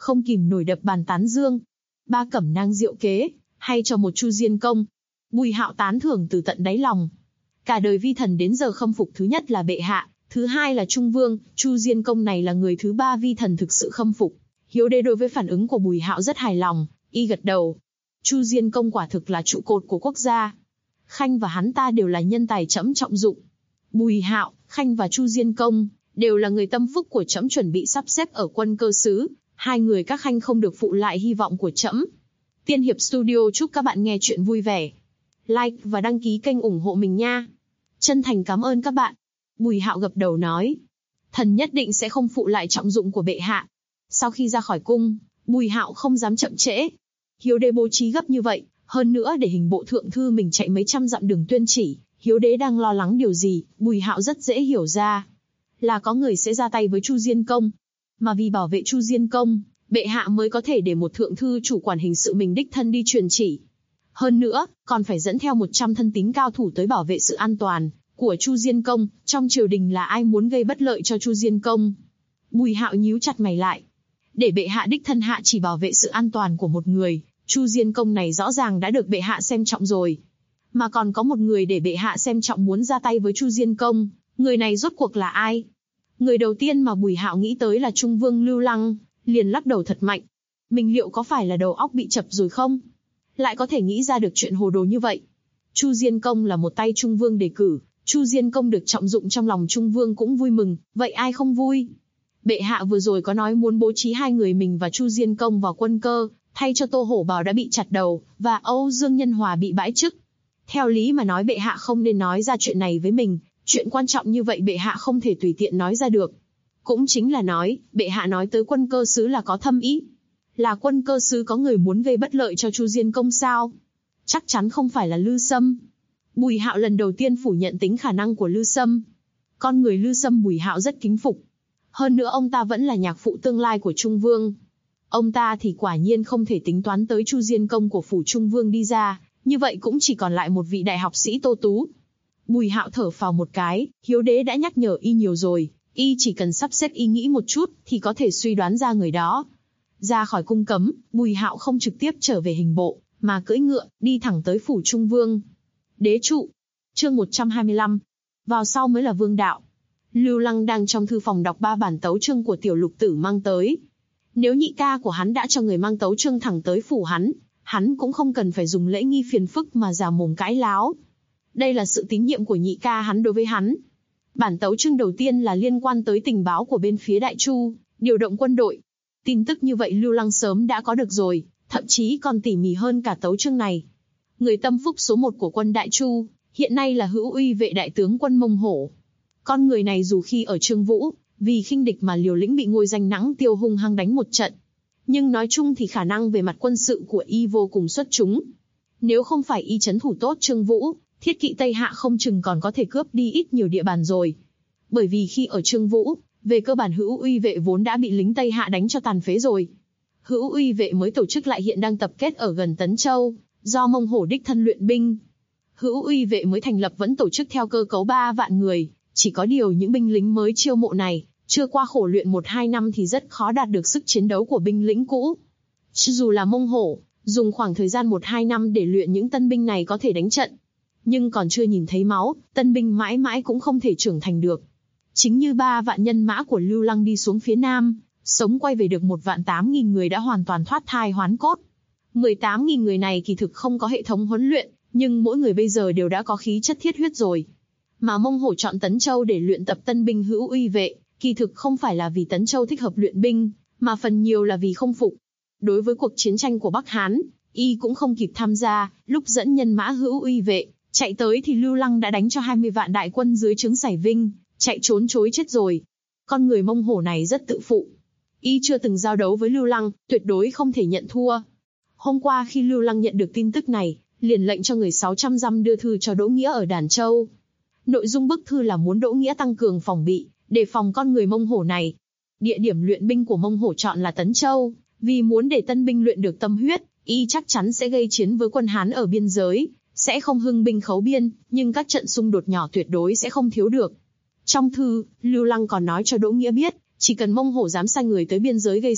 không kìm nổi đập bàn tán dương. Ba cẩm nang diệu kế, hay cho một Chu Diên công. Bùi Hạo tán thưởng từ tận đáy lòng. Cả đời vi thần đến giờ khâm phục thứ nhất là bệ hạ, thứ hai là Trung Vương, Chu Diên công này là người thứ ba vi thần thực sự khâm phục. Hiếu đế đối với phản ứng của Bùi Hạo rất hài lòng, y gật đầu. Chu Diên công quả thực là trụ cột của quốc gia. Khanh và hắn ta đều là nhân tài trẫm trọng dụng. Bùi Hạo, Khanh và Chu Diên công đều là người tâm phúc của trẫm chuẩn bị sắp xếp ở Quân Cơ xứ. Hai người các khanh không được phụ lại hy vọng của trẫm. Tiên Hiệp Studio chúc các bạn nghe chuyện vui vẻ. Like và đăng ký kênh ủng hộ mình nha. Chân thành cảm ơn các bạn. Bùi Hạo gật đầu nói. Thần nhất định sẽ không phụ lại trọng dụng của bệ hạ. Sau khi ra khỏi cung, Bùi Hạo không dám chậm trễ. Hiếu đế bố trí gấp như vậy, hơn nữa để hình bộ thượng thư mình chạy mấy trăm dặm đường tuyên chỉ, Hiếu đế đang lo lắng điều gì, Bùi Hạo rất dễ hiểu ra. Là có người sẽ ra tay với Chu Diên công. Mà vì bảo vệ Chu Diên công, bệ hạ mới có thể để một thượng thư chủ quản hình sự mình đích thân đi truyền chỉ. Hơn nữa, còn phải dẫn theo 100 thân tín cao thủ tới bảo vệ sự an toàn của Chu Diên công. Trong triều đình là ai muốn gây bất lợi cho Chu Diên công? Bùi Hạo nhíu chặt mày lại. Để bệ hạ đích thân hạ chỉ bảo vệ sự an toàn của một người, Chu Diên công này rõ ràng đã được bệ hạ xem trọng rồi. Mà còn có một người để bệ hạ xem trọng muốn ra tay với Chu Diên công, người này rốt cuộc là ai? Người đầu tiên mà Bùi Hạo nghĩ tới là Trung Vương Lưu Lăng, liền lắc đầu thật mạnh. Mình liệu có phải là đầu óc bị chập rồi không? Lại có thể nghĩ ra được chuyện hồ đồ như vậy. Chu Diên công là một tay Trung Vương đề cử, Chu Diên công được trọng dụng trong lòng Trung Vương cũng vui mừng, vậy ai không vui? Bệ hạ vừa rồi có nói muốn bố trí hai người mình và Chu Diên công vào Quân Cơ, thay cho Tô Hổ Bảo đã bị chặt đầu, và Âu Dương Nhân Hòa bị bãi chức. Theo lý mà nói bệ hạ không nên nói ra chuyện này với mình, chuyện quan trọng như vậy bệ hạ không thể tùy tiện nói ra được. Cũng chính là nói, bệ hạ nói tới Quân Cơ xứ là có thâm ý. Là Quân Cơ xứ có người muốn gây bất lợi cho Chu Diên công sao? Chắc chắn không phải là Lư Sâm. Bùi Hạo lần đầu tiên phủ nhận tính khả năng của Lư Sâm. Con người Lư Sâm Bùi Hạo rất kính phục. Hơn nữa ông ta vẫn là nhạc phụ tương lai của Trung Vương. Ông ta thì quả nhiên không thể tính toán tới Chu Diên công của phủ Trung Vương đi ra, như vậy cũng chỉ còn lại một vị đại học sĩ Tô Tú. Bùi Hạo thở phào một cái, Hiếu đế đã nhắc nhở y nhiều rồi, y chỉ cần sắp xếp ý nghĩ một chút thì có thể suy đoán ra người đó. Ra khỏi cung cấm, Bùi Hạo không trực tiếp trở về hình bộ, mà cưỡi ngựa, đi thẳng tới phủ Trung Vương. Đế trụ. Chương 125. Vào sau mới là vương đạo. Lưu Lăng đang trong thư phòng đọc 3 bản tấu chương của Tiểu Lục Tử mang tới. Nếu nhị ca của hắn đã cho người mang tấu chương thẳng tới phủ hắn cũng không cần phải dùng lễ nghi phiền phức mà giả mồm cãi láo. Đây là sự tín nhiệm của nhị ca hắn đối với hắn. Bản tấu chương đầu tiên là liên quan tới tình báo của bên phía Đại Chu, điều động quân đội. Tin tức như vậy Lưu Lăng sớm đã có được rồi, thậm chí còn tỉ mỉ hơn cả tấu chương này. Người tâm phúc số 1 của quân Đại Chu, hiện nay là Hữu Uy vệ đại tướng quân Mông Hổ. Con người này dù khi ở Trương Vũ, vì khinh địch mà liều lĩnh bị Ngôi Danh Nãng Tiêu hung hăng đánh một trận. Nhưng nói chung thì khả năng về mặt quân sự của y vô cùng xuất chúng. Nếu không phải y trấn thủ tốt Trương Vũ, thiết kỵ Tây Hạ không chừng còn có thể cướp đi ít nhiều địa bàn rồi. Bởi vì khi ở Trương Vũ, về cơ bản Hữu Uy vệ vốn đã bị lính Tây Hạ đánh cho tàn phế rồi. Hữu Uy vệ mới tổ chức lại hiện đang tập kết ở gần Tấn Châu, do Mông Hổ đích thân luyện binh. Hữu Uy vệ mới thành lập vẫn tổ chức theo cơ cấu 3 vạn người, chỉ có điều những binh lính mới chiêu mộ này, chưa qua khổ luyện 1-2 năm thì rất khó đạt được sức chiến đấu của binh lính cũ. Dù là Mông Hổ, dùng khoảng thời gian 1-2 năm để luyện những tân binh này có thể đánh trận. Nhưng còn chưa nhìn thấy máu, tân binh mãi mãi cũng không thể trưởng thành được. Chính như 3 vạn nhân mã của Lưu Lăng đi xuống phía Nam, sống quay về được 1.800.000 người đã hoàn toàn thoát thai hoán cốt. 18.000 người này kỳ thực không có hệ thống huấn luyện, nhưng mỗi người bây giờ đều đã có khí chất thiết huyết rồi. Mà Mông Hổ chọn Tấn Châu để luyện tập tân binh Hữu Uy vệ, kỳ thực không phải là vì Tấn Châu thích hợp luyện binh, mà phần nhiều là vì không phục. Đối với cuộc chiến tranh của Bắc Hán, y cũng không kịp tham gia, lúc dẫn nhân mã Hữu Uy vệ chạy tới thì Lưu Lăng đã đánh cho 20 vạn đại quân dưới trướng Sải Vinh, chạy trốn chối chết rồi. Con người Mông Hổ này rất tự phụ. Y chưa từng giao đấu với Lưu Lăng, tuyệt đối không thể nhận thua. Hôm qua khi Lưu Lăng nhận được tin tức này, liền lệnh cho người 600 dặm đưa thư cho Đỗ Nghĩa ở Đàn Châu. Nội dung bức thư là muốn Đỗ Nghĩa tăng cường phòng bị, đề phòng con người Mông Hổ này. Địa điểm luyện binh của Mông Hổ chọn là Tấn Châu, vì muốn để tân binh luyện được tâm huyết, y chắc chắn sẽ gây chiến với quân Hán ở biên giới, sẽ không hưng binh khấu biên, nhưng các trận xung đột nhỏ tuyệt đối sẽ không thiếu được. Trong thư, Lưu Lăng còn nói cho Đỗ Nghĩa biết, chỉ cần Mông Hổ dám sai người tới biên giới gây sự,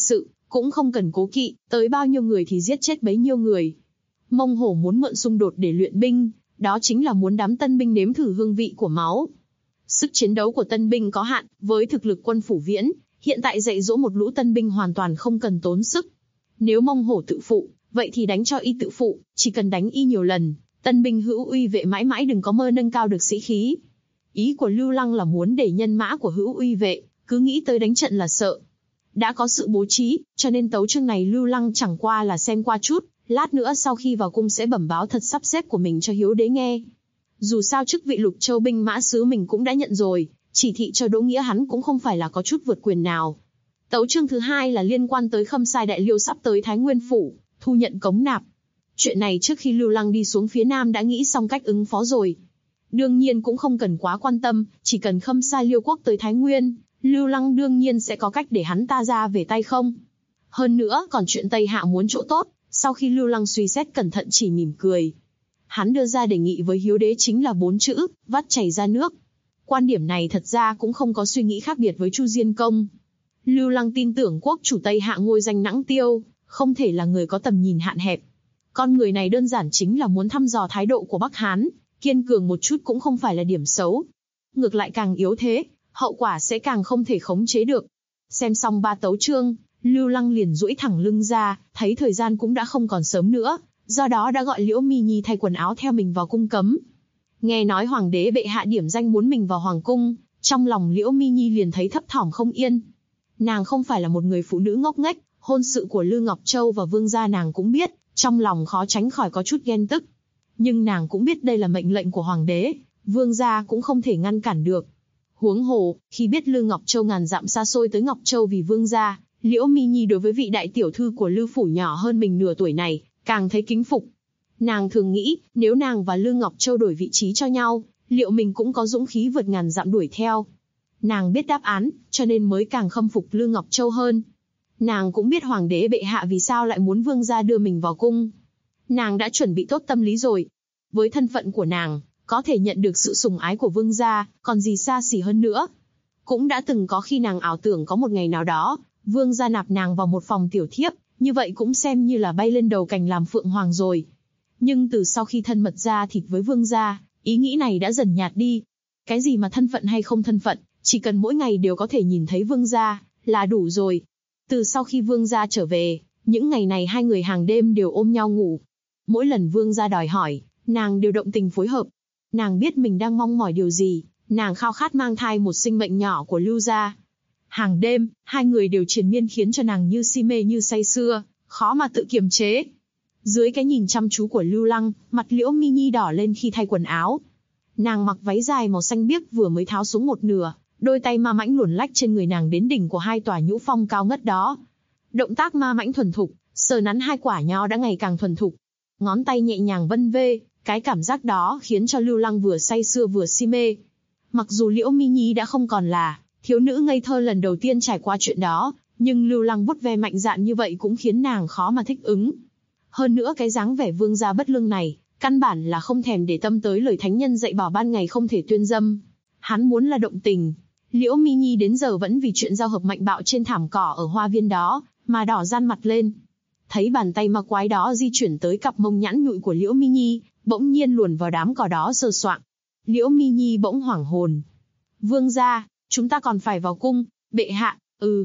cũng không cần cố kỵ, tới bao nhiêu người thì giết chết bấy nhiêu người. Mông Hổ muốn mượn xung đột để luyện binh, đó chính là muốn đám tân binh nếm thử hương vị của máu. Sức chiến đấu của tân binh có hạn, với thực lực quân Phủ Viễn, hiện tại dạy dỗ một lũ tân binh hoàn toàn không cần tốn sức. Nếu Mông Hổ tự phụ, vậy thì đánh cho y tự phụ, chỉ cần đánh y nhiều lần, tân binh Hữu Uy Vệ mãi mãi đừng có mơ nâng cao được sĩ khí. Ý của Lưu Lăng là muốn để nhân mã của Hữu Uy Vệ, cứ nghĩ tới đánh trận là sợ. Đã có sự bố trí, cho nên tấu chương này Lưu Lăng chẳng qua là xem qua chút, lát nữa sau khi vào cung sẽ bẩm báo thật sắp xếp của mình cho Hiếu Đế nghe. Dù sao chức vị Lục Châu binh mã sứ mình cũng đã nhận rồi, chỉ thị cho Đỗ Nghĩa hắn cũng không phải là có chút vượt quyền nào. Tấu chương thứ hai là liên quan tới Khâm Sai Đại Liêu sắp tới Thái Nguyên Phủ, thu nhận cống nạp. Chuyện này trước khi Lưu Lăng đi xuống phía Nam đã nghĩ xong cách ứng phó rồi. Đương nhiên cũng không cần quá quan tâm, chỉ cần Khâm Sai Liêu Quốc tới Thái Nguyên, Lưu Lăng đương nhiên sẽ có cách để hắn ta ra về tay không. Hơn nữa còn chuyện Tây Hạ muốn chỗ tốt, sau khi Lưu Lăng suy xét cẩn thận chỉ mỉm cười. Hắn đưa ra đề nghị với Hiếu Đế chính là 4 chữ, vắt chảy ra nước. Quan điểm này thật ra cũng không có suy nghĩ khác biệt với Chu Diên Công. Lưu Lăng tin tưởng quốc chủ Tây Hạ ngôi danh Nãng Tiêu, không thể là người có tầm nhìn hạn hẹp. Con người này đơn giản chính là muốn thăm dò thái độ của Bắc Hán, kiên cường một chút cũng không phải là điểm xấu. Ngược lại càng yếu thế, hậu quả sẽ càng không thể khống chế được. Xem xong 3 tấu chương, Lưu Lăng liền duỗi thẳng lưng ra, thấy thời gian cũng đã không còn sớm nữa, do đó đã gọi Liễu Mi Nhi thay quần áo theo mình vào cung cấm. Nghe nói hoàng đế bệ hạ điểm danh muốn mình vào hoàng cung, trong lòng Liễu Mi Nhi liền thấy thấp thỏm không yên. Nàng không phải là một người phụ nữ ngốc nghếch, hôn sự của Lư Ngọc Châu và Vương gia nàng cũng biết, trong lòng khó tránh khỏi có chút ghen tức. Nhưng nàng cũng biết đây là mệnh lệnh của hoàng đế, Vương gia cũng không thể ngăn cản được. Huống hồ, khi biết Lư Ngọc Châu ngàn dặm xa xôi tới Ngọc Châu vì Vương gia, Liễu Mi Nhi đối với vị đại tiểu thư của Lư phủ nhỏ hơn mình nửa tuổi này, càng thấy kính phục. Nàng thường nghĩ, nếu nàng và Lư Ngọc Châu đổi vị trí cho nhau, liệu mình cũng có dũng khí vượt ngàn dặm đuổi theo. Nàng biết đáp án, cho nên mới càng khâm phục Lư Ngọc Châu hơn. Nàng cũng biết hoàng đế bệ hạ vì sao lại muốn Vương gia đưa mình vào cung. Nàng đã chuẩn bị tốt tâm lý rồi. Với thân phận của nàng, có thể nhận được sự sủng ái của Vương gia, còn gì xa xỉ hơn nữa. Cũng đã từng có khi nàng ảo tưởng có một ngày nào đó, Vương gia nạp nàng vào một phòng tiểu thiếp, như vậy cũng xem như là bay lên đầu cành làm phượng hoàng rồi. Nhưng từ sau khi thân mật ra thịt với Vương gia, ý nghĩ này đã dần nhạt đi. Cái gì mà thân phận hay không thân phận, chỉ cần mỗi ngày đều có thể nhìn thấy Vương gia, là đủ rồi. Từ sau khi Vương gia trở về, những ngày này hai người hàng đêm đều ôm nhau ngủ. Mỗi lần Vương gia đòi hỏi, nàng đều động tình phối hợp. Nàng biết mình đang mong mỏi điều gì, nàng khao khát mang thai một sinh mệnh nhỏ của Lưu gia. Hàng đêm, hai người đều triền miên khiến cho nàng như si mê như say sưa, khó mà tự kiềm chế. Dưới cái nhìn chăm chú của Lưu Lăng, mặt Liễu Mi Nhi đỏ lên khi thay quần áo. Nàng mặc váy dài màu xanh biếc vừa mới tháo xuống một nửa, đôi tay ma mãnh luồn lách trên người nàng đến đỉnh của hai tòa nhũ phong cao ngất đó. Động tác ma mãnh thuần thục, sờ nắn hai quả nho đã ngày càng thuần thục. Ngón tay nhẹ nhàng vân vê, cái cảm giác đó khiến cho Lưu Lăng vừa say sưa vừa si mê. Mặc dù Liễu Mi Nhi đã không còn là thiếu nữ ngây thơ lần đầu tiên trải qua chuyện đó, nhưng Lưu Lăng vuốt ve mạnh dạn như vậy cũng khiến nàng khó mà thích ứng. Hơn nữa cái dáng vẻ vương gia bất lương này, căn bản là không thèm để tâm tới lời thánh nhân dạy bảo ban ngày không thể tuyên dâm. Hắn muốn là động tình. Liễu Mi Nhi đến giờ vẫn vì chuyện giao hợp mạnh bạo trên thảm cỏ ở hoa viên đó, mà đỏ ran mặt lên. Thấy bàn tay ma quái đó di chuyển tới cặp mông nhẵn nhụi của Liễu Mi Nhi, bỗng nhiên luồn vào đám cỏ đó sờ soạng. Liễu Mi Nhi bỗng hoảng hồn. Vương gia, chúng ta còn phải vào cung. Bệ hạ,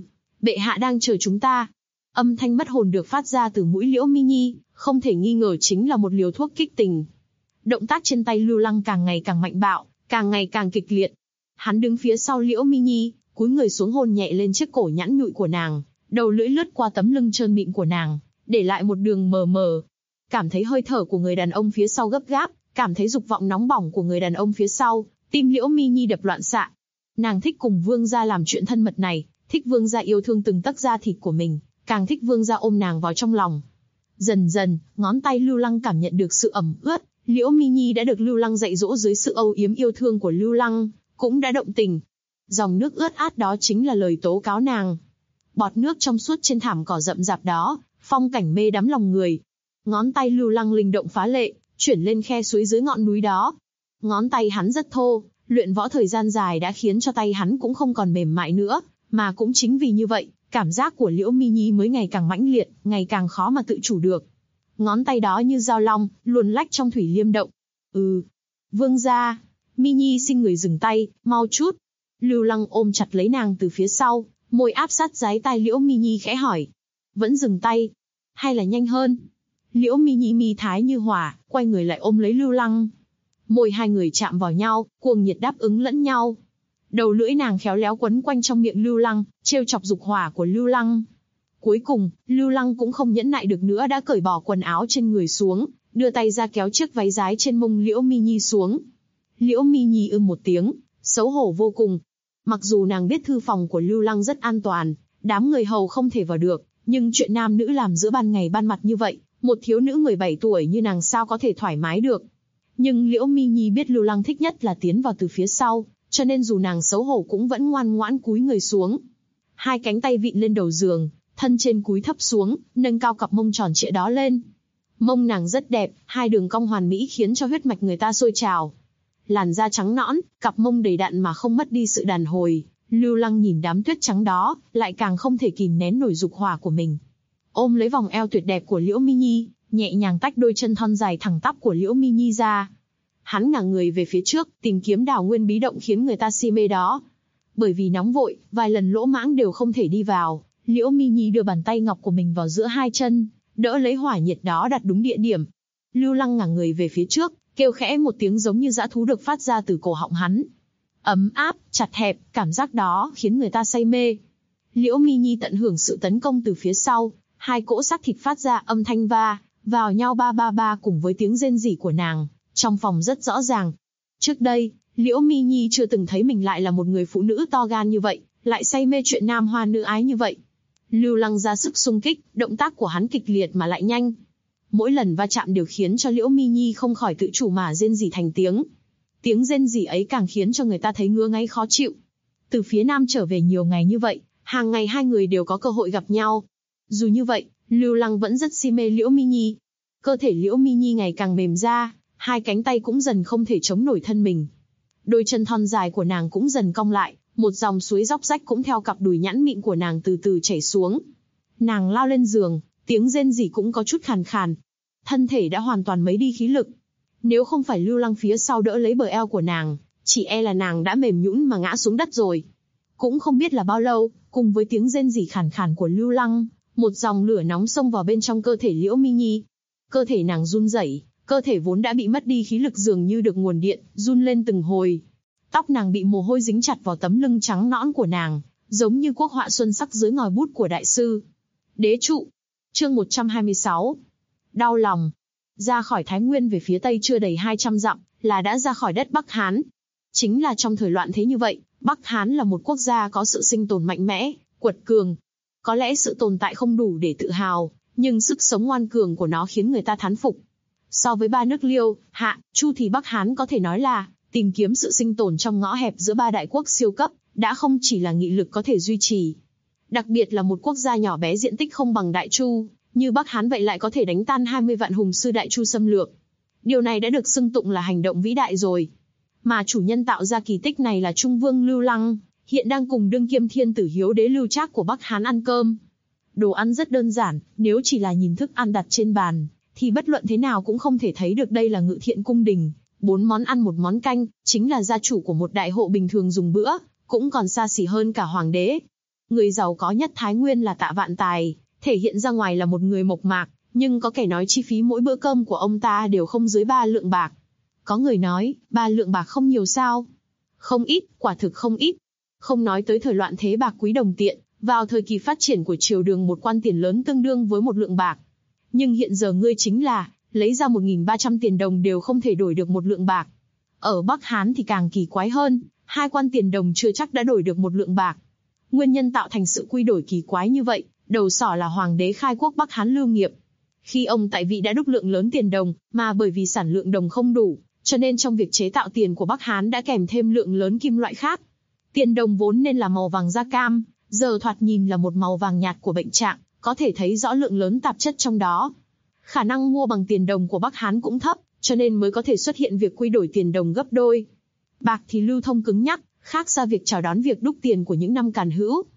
bệ hạ đang chờ chúng ta. Âm thanh mất hồn được phát ra từ mũi Liễu Mi Nhi, không thể nghi ngờ chính là một liều thuốc kích tình. Động tác trên tay Lưu Lăng càng ngày càng mạnh bạo, càng ngày càng kịch liệt. Hắn đứng phía sau Liễu Mi Nhi, cúi người xuống hôn nhẹ lên chiếc cổ nhẵn nhụi của nàng, đầu lưỡi lướt qua tấm lưng trơn mịn của nàng, để lại một đường mờ mờ. Cảm thấy hơi thở của người đàn ông phía sau gấp gáp, cảm thấy dục vọng nóng bỏng của người đàn ông phía sau, tim Liễu Mi Nhi đập loạn xạ. Nàng thích cùng Vương gia làm chuyện thân mật này, thích Vương gia yêu thương từng tấc da thịt của mình, càng thích Vương gia ôm nàng vào trong lòng. Dần dần, ngón tay Lưu Lăng cảm nhận được sự ẩm ướt, Liễu Mi Nhi đã được Lưu Lăng dạy dỗ dưới sự âu yếm yêu thương của Lưu Lăng, cũng đã động tình. Dòng nước ướt át đó chính là lời tố cáo nàng. Bọt nước trong suốt trên thảm cỏ rậm rạp đó, phong cảnh mê đắm lòng người. Ngón tay Lưu Lăng linh động phá lệ, chuyển lên khe suối dưới ngọn núi đó. Ngón tay hắn rất thô, luyện võ thời gian dài đã khiến cho tay hắn cũng không còn mềm mại nữa, mà cũng chính vì như vậy, cảm giác của Liễu Mi Nhi mới ngày càng mãnh liệt, ngày càng khó mà tự chủ được. Ngón tay đó như dao long, luồn lách trong thủy liêm động. Vương gia. Mi Nhi xin người dừng tay, mau chút. Lưu Lăng ôm chặt lấy nàng từ phía sau, môi áp sát dái tai Liễu Mi Nhi khẽ hỏi. Vẫn dừng tay? Hay là nhanh hơn? Liễu Mi Nhi mi thái như hỏa, quay người lại ôm lấy Lưu Lăng. Môi hai người chạm vào nhau, cuồng nhiệt đáp ứng lẫn nhau. Đầu lưỡi nàng khéo léo quấn quanh trong miệng Lưu Lăng, trêu chọc dục hỏa của Lưu Lăng. Cuối cùng, Lưu Lăng cũng không nhẫn nại được nữa đã cởi bỏ quần áo trên người xuống, đưa tay ra kéo chiếc váy dái trên mông Liễu Mi Nhi xuống. Liễu Mi Nhi một tiếng, xấu hổ vô cùng. Mặc dù nàng biết thư phòng của Lưu Lăng rất an toàn, đám người hầu không thể vào được, nhưng chuyện nam nữ làm giữa ban ngày ban mặt như vậy, một thiếu nữ 17 tuổi như nàng sao có thể thoải mái được. Nhưng Liễu Mi Nhi biết Lưu Lăng thích nhất là tiến vào từ phía sau, cho nên dù nàng xấu hổ cũng vẫn ngoan ngoãn cúi người xuống. Hai cánh tay vịn lên đầu giường, thân trên cúi thấp xuống, nâng cao cặp mông tròn trịa đó lên. Mông nàng rất đẹp, hai đường cong hoàn mỹ khiến cho huyết mạch người ta sôi trào. Làn da trắng nõn, cặp mông đầy đặn mà không mất đi sự đàn hồi. Lưu Lăng nhìn đám tuyết trắng đó, lại càng không thể kìm nén nổi dục hỏa của mình. Ôm lấy vòng eo tuyệt đẹp của Liễu Mi Nhi, nhẹ nhàng tách đôi chân thon dài thẳng tắp của Liễu Mi Nhi ra. Hắn ngả người về phía trước, tìm kiếm đào nguyên bí động khiến người ta si mê đó. Bởi vì nóng vội, vài lần lỗ mãng đều không thể đi vào, Liễu Mi Nhi đưa bàn tay ngọc của mình vào giữa hai chân, đỡ lấy hỏa nhiệt đó đặt đúng địa điểm. Lưu Lăng ngả người về phía trước, kêu khẽ một tiếng giống như dã thú được phát ra từ cổ họng hắn. Ấm áp, chặt hẹp, cảm giác đó khiến người ta say mê. Liễu Mi Nhi tận hưởng sự tấn công từ phía sau, hai cỗ xác thịt phát ra âm thanh va vào nhau ba ba ba cùng với tiếng rên rỉ của nàng, trong phòng rất rõ ràng. Trước đây, Liễu Mi Nhi chưa từng thấy mình lại là một người phụ nữ to gan như vậy, lại say mê chuyện nam hoa nữ ái như vậy. Lưu Lăng ra sức xung kích, động tác của hắn kịch liệt mà lại nhanh. Mỗi lần va chạm đều khiến cho Liễu Mi Nhi không khỏi tự chủ mà rên rỉ thành tiếng. Tiếng rên rỉ ấy càng khiến cho người ta thấy ngứa ngáy khó chịu. Từ phía nam trở về nhiều ngày như vậy, hàng ngày hai người đều có cơ hội gặp nhau. Dù như vậy, Lưu Lăng vẫn rất si mê Liễu Mi Nhi. Cơ thể Liễu Mi Nhi ngày càng mềm ra, hai cánh tay cũng dần không thể chống nổi thân mình. Đôi chân thon dài của nàng cũng dần cong lại, một dòng suối róc rách cũng theo cặp đùi nhẵn mịn của nàng từ từ chảy xuống. Nàng lao lên giường, tiếng rên rỉ cũng có chút khàn khàn. Thân thể đã hoàn toàn mấy đi khí lực. Nếu không phải Lưu Lăng phía sau đỡ lấy bờ eo của nàng, chỉ e là nàng đã mềm nhũn mà ngã xuống đất rồi. Cũng không biết là bao lâu, cùng với tiếng rên rỉ khàn khàn của Lưu Lăng, một dòng lửa nóng xông vào bên trong cơ thể Liễu Mi Nhi. Cơ thể nàng run rẩy, cơ thể vốn đã bị mất đi khí lực dường như được nguồn điện, run lên từng hồi. Tóc nàng bị mồ hôi dính chặt vào tấm lưng trắng nõn của nàng, giống như quốc họa xuân sắc dưới ngòi bút của đại sư. Đế trụ. Chương 126. Đau lòng. Ra khỏi Thái Nguyên về phía tây chưa đầy 200 dặm, là đã ra khỏi đất Bắc Hán. Chính là trong thời loạn thế như vậy, Bắc Hán là một quốc gia có sự sinh tồn mạnh mẽ, quật cường. Có lẽ sự tồn tại không đủ để tự hào, nhưng sức sống ngoan cường của nó khiến người ta thán phục. So với ba nước Liêu, Hạ, Chu thì Bắc Hán có thể nói là tìm kiếm sự sinh tồn trong ngõ hẹp giữa ba đại quốc siêu cấp, đã không chỉ là nghị lực có thể duy trì. Đặc biệt là một quốc gia nhỏ bé diện tích không bằng Đại Chu, như Bắc Hán vậy lại có thể đánh tan 20 vạn hùng sư Đại Chu xâm lược. Điều này đã được xưng tụng là hành động vĩ đại rồi. Mà chủ nhân tạo ra kỳ tích này là Trung Vương Lưu Lăng, hiện đang cùng đương kiêm thiên tử Hiếu Đế Lưu Trác của Bắc Hán ăn cơm. Đồ ăn rất đơn giản, nếu chỉ là nhìn thức ăn đặt trên bàn, thì bất luận thế nào cũng không thể thấy được đây là Ngự Thiện cung đình. 4 món ăn một món canh, chính là gia chủ của một đại hộ bình thường dùng bữa, cũng còn xa xỉ hơn cả hoàng đế. Người giàu có nhất Thái Nguyên là Tạ Vạn Tài, thể hiện ra ngoài là một người mộc mạc, nhưng có kẻ nói chi phí mỗi bữa cơm của ông ta đều không dưới 3 lượng bạc. Có người nói, 3 lượng bạc không nhiều sao? Không ít, quả thực không ít. Không nói tới thời loạn thế bạc quý đồng tiện, vào thời kỳ phát triển của triều Đường một quan tiền lớn tương đương với 1 lượng bạc. Nhưng hiện giờ ngươi chính là, lấy ra 1.300 tiền đồng đều không thể đổi được 1 lượng bạc. Ở Bắc Hán thì càng kỳ quái hơn, 2 quan tiền đồng chưa chắc đã đổi được 1 lượng bạc. Nguyên nhân tạo thành sự quy đổi kỳ quái như vậy, đầu sỏ là hoàng đế khai quốc Bắc Hán Lưu Nghiệp. Khi ông tại vị đã đúc lượng lớn tiền đồng, mà bởi vì sản lượng đồng không đủ, cho nên trong việc chế tạo tiền của Bắc Hán đã kèm thêm lượng lớn kim loại khác. Tiền đồng vốn nên là màu vàng da cam, giờ thoạt nhìn là một màu vàng nhạt của bệnh trạng, có thể thấy rõ lượng lớn tạp chất trong đó. Khả năng mua bằng tiền đồng của Bắc Hán cũng thấp, cho nên mới có thể xuất hiện việc quy đổi tiền đồng gấp đôi. Bạc thì lưu thông cứng nhắc, khác xa việc chào đón việc đúc tiền của những năm Càn Hữu.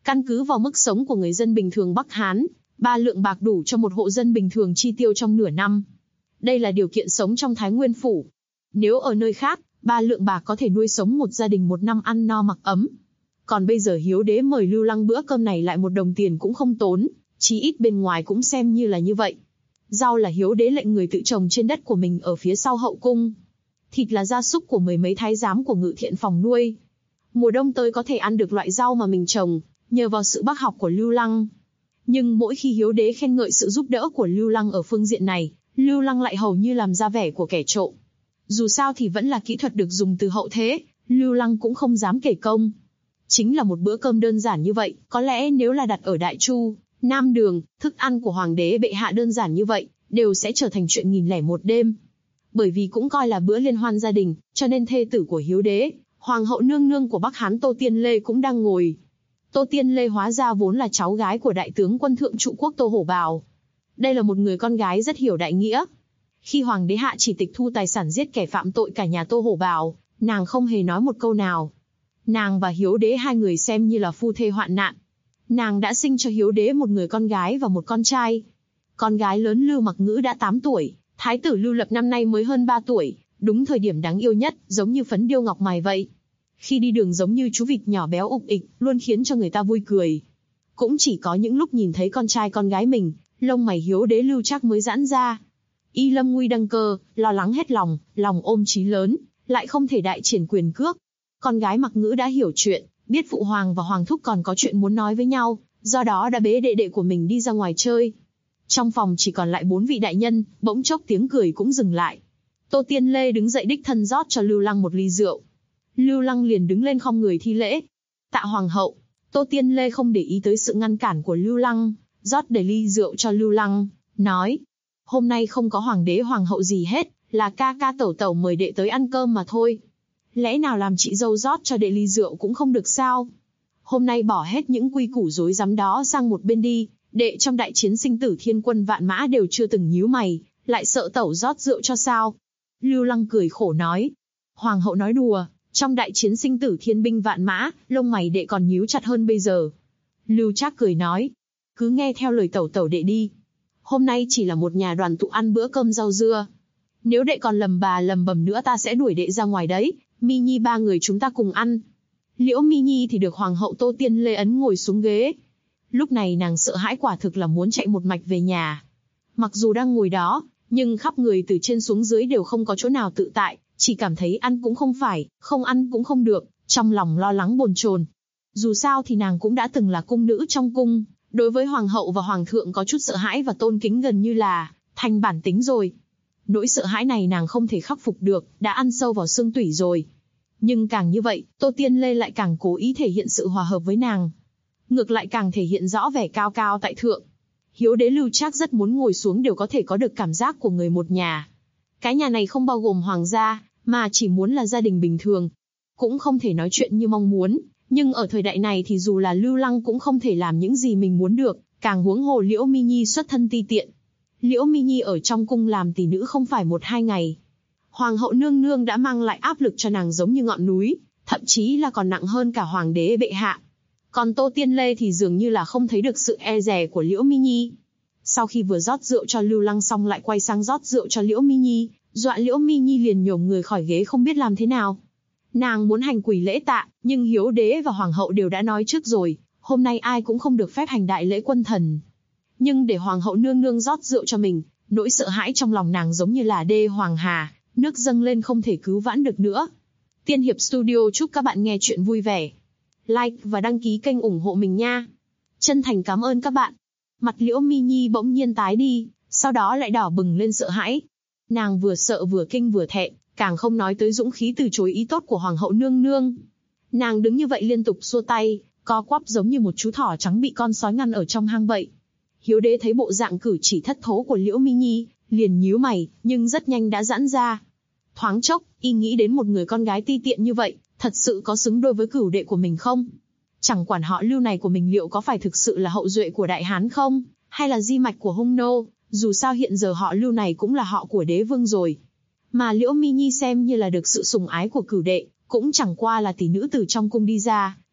Căn cứ vào mức sống của người dân bình thường Bắc Hán, 3 lượng bạc đủ cho một hộ dân bình thường chi tiêu trong nửa năm. Đây là điều kiện sống trong Thái Nguyên Phủ. Nếu ở nơi khác, 3 lượng bạc có thể nuôi sống một gia đình một năm ăn no mặc ấm. Còn bây giờ Hiếu Đế mời Lưu Lăng bữa cơm này lại 1 đồng tiền cũng không tốn, chí ít bên ngoài cũng xem như là như vậy. Rau là Hiếu Đế lệnh người tự trồng trên đất của mình ở phía sau hậu cung. Thịt là gia súc của 10 mấy thái giám của Ngự Thiện phòng nuôi. Mùa đông tới có thể ăn được loại rau mà mình trồng, nhờ vào sự bác học của Lưu Lăng. Nhưng mỗi khi Hiếu Đế khen ngợi sự giúp đỡ của Lưu Lăng ở phương diện này, Lưu Lăng lại hầu như làm ra vẻ của kẻ trộm. Dù sao thì vẫn là kỹ thuật được dùng từ hậu thế, Lưu Lăng cũng không dám kể công. Chính là một bữa cơm đơn giản như vậy, có lẽ nếu là đặt ở Đại Chu, Nam Đường, thức ăn của Hoàng đế bệ hạ đơn giản như vậy, đều sẽ trở thành chuyện 1001 đêm. Bởi vì cũng coi là bữa liên hoan gia đình, cho nên thê tử của Hiếu Đế, Hoàng hậu nương nương của Bắc Hán Tô Tiên Lê cũng đang ngồi. Tô Tiên Lê hóa ra vốn là cháu gái của đại tướng quân thượng trụ quốc Tô Hổ Bào. Đây là một người con gái rất hiểu đại nghĩa. Khi Hoàng đế hạ chỉ tịch thu tài sản giết kẻ phạm tội cả nhà Tô Hổ Bào, nàng không hề nói một câu nào. Nàng và Hiếu Đế hai người xem như là phu thê hoạn nạn. Nàng đã sinh cho Hiếu Đế một người con gái và một con trai. Con gái lớn Lưu Mặc Ngữ đã 8 tuổi, thái tử Lưu Lập năm nay mới hơn 3 tuổi, đúng thời điểm đáng yêu nhất, giống như phấn điêu ngọc mài vậy. Khi đi đường giống như chú vịt nhỏ béo ục ịch, luôn khiến cho người ta vui cười. Cũng chỉ có những lúc nhìn thấy con trai con gái mình, lông mày Hiếu Đế Lưu Trác mới giãn ra. Y lâm nguy đăng cơ, lo lắng hết lòng, lòng ôm chí lớn, lại không thể đại triển quyền cước. Con gái Mặc Ngữ đã hiểu chuyện, biết phụ hoàng và hoàng thúc còn có chuyện muốn nói với nhau, do đó đã bế đệ đệ của mình đi ra ngoài chơi. Trong phòng chỉ còn lại 4 vị đại nhân, bỗng chốc tiếng cười cũng dừng lại. Tô Tiên Lê đứng dậy đích thân rót cho Lưu Lăng một ly rượu. Lưu Lăng liền đứng lên khom người thi lễ. Tạ hoàng hậu. Tô Tiên Lê không để ý tới sự ngăn cản của Lưu Lăng, rót đầy ly rượu cho Lưu Lăng, nói: hôm nay không có hoàng đế hoàng hậu gì hết, là ca ca tẩu tẩu mời đệ tới ăn cơm mà thôi. Lẽ nào làm chị dâu rót cho đệ ly rượu cũng không được sao? Hôm nay bỏ hết những quy củ rối rắm đó sang một bên đi, đệ trong đại chiến sinh tử thiên quân vạn mã đều chưa từng nhíu mày, lại sợ tẩu rót rượu cho sao? Lưu Lăng cười khổ nói: hoàng hậu nói đùa, trong đại chiến sinh tử thiên binh vạn mã, lông mày đệ còn nhíu chặt hơn bây giờ. Lưu Trác cười nói: cứ nghe theo lời tẩu tẩu đệ đi. Hôm nay chỉ là một nhà đoàn tụ ăn bữa cơm rau dưa. Nếu đệ còn lầm bà lầm bầm nữa ta sẽ đuổi đệ ra ngoài đấy, Mi Nhi 3 người chúng ta cùng ăn. Liễu Mi Nhi thì được hoàng hậu Tô Tiên Lê ấn ngồi xuống ghế. Lúc này nàng sợ hãi quả thực là muốn chạy một mạch về nhà. Mặc dù đang ngồi đó, nhưng khắp người từ trên xuống dưới đều không có chỗ nào tự tại, chỉ cảm thấy ăn cũng không phải, không ăn cũng không được, trong lòng lo lắng bồn chồn. Dù sao thì nàng cũng đã từng là cung nữ trong cung, đối với hoàng hậu và hoàng thượng có chút sợ hãi và tôn kính gần như là thành bản tính rồi. Nỗi sợ hãi này nàng không thể khắc phục được, đã ăn sâu vào xương tủy rồi. Nhưng càng như vậy, Tô Tiên Lê lại càng cố ý thể hiện sự hòa hợp với nàng. Ngược lại càng thể hiện rõ vẻ cao cao tại thượng. Hiếu Đế Lưu Trác rất muốn ngồi xuống đều có thể có được cảm giác của người một nhà. Cái nhà này không bao gồm hoàng gia, mà chỉ muốn là gia đình bình thường. Cũng không thể nói chuyện như mong muốn, nhưng ở thời đại này thì dù là Lưu Lăng cũng không thể làm những gì mình muốn được, càng huống hồ Liễu Mi Nhi xuất thân ti tiện. Liễu Mi Nhi ở trong cung làm tỷ nữ không phải 1-2 ngày. Hoàng hậu nương nương đã mang lại áp lực cho nàng giống như ngọn núi, thậm chí là còn nặng hơn cả hoàng đế bệ hạ. Còn Tô Tiên Lê thì dường như là không thấy được sự e dè của Liễu Mi Nhi. Sau khi vừa rót rượu cho Lưu Lăng xong lại quay sang rót rượu cho Liễu Mi Nhi, dọa Liễu Mi Nhi liền nhổm người khỏi ghế không biết làm thế nào. Nàng muốn hành quỳ lễ tạ, nhưng Hiếu Đế và Hoàng hậu đều đã nói trước rồi, hôm nay ai cũng không được phép hành đại lễ quân thần. Nhưng để Hoàng hậu nương nương rót rượu cho mình, nỗi sợ hãi trong lòng nàng giống như là đê Hoàng Hà, nước dâng lên không thể cứu vãn được nữa. Tiên Hiệp Studio chúc các bạn nghe chuyện vui vẻ. Like và đăng ký kênh ủng hộ mình nha. Chân thành cảm ơn các bạn. Mặt Liễu Mi Nhi bỗng nhiên tái đi, sau đó lại đỏ bừng lên sợ hãi. Nàng vừa sợ vừa kinh vừa thẹn, càng không nói tới dũng khí từ chối ý tốt của Hoàng hậu nương nương. Nàng đứng như vậy liên tục xua tay, co quắp giống như một chú thỏ trắng bị con sói ngăn ở trong hang vậy. Hiếu Đế thấy bộ dạng cử chỉ thất thố của Liễu Mi Nhi, liền nhíu mày, nhưng rất nhanh đã giãn ra. Thoáng chốc, y nghĩ đến một người con gái ti tiện như vậy, thật sự có xứng đôi với cửu đệ của mình không? Chẳng quản họ Lưu này của mình liệu có phải thực sự là hậu duệ của Đại Hán không, hay là di mạch của hung nô, dù sao hiện giờ họ Lưu này cũng là họ của đế vương rồi. Mà Liễu Mi Nhi xem như là được sự sủng ái của cửu đệ, cũng chẳng qua là tỷ nữ từ trong cung đi ra,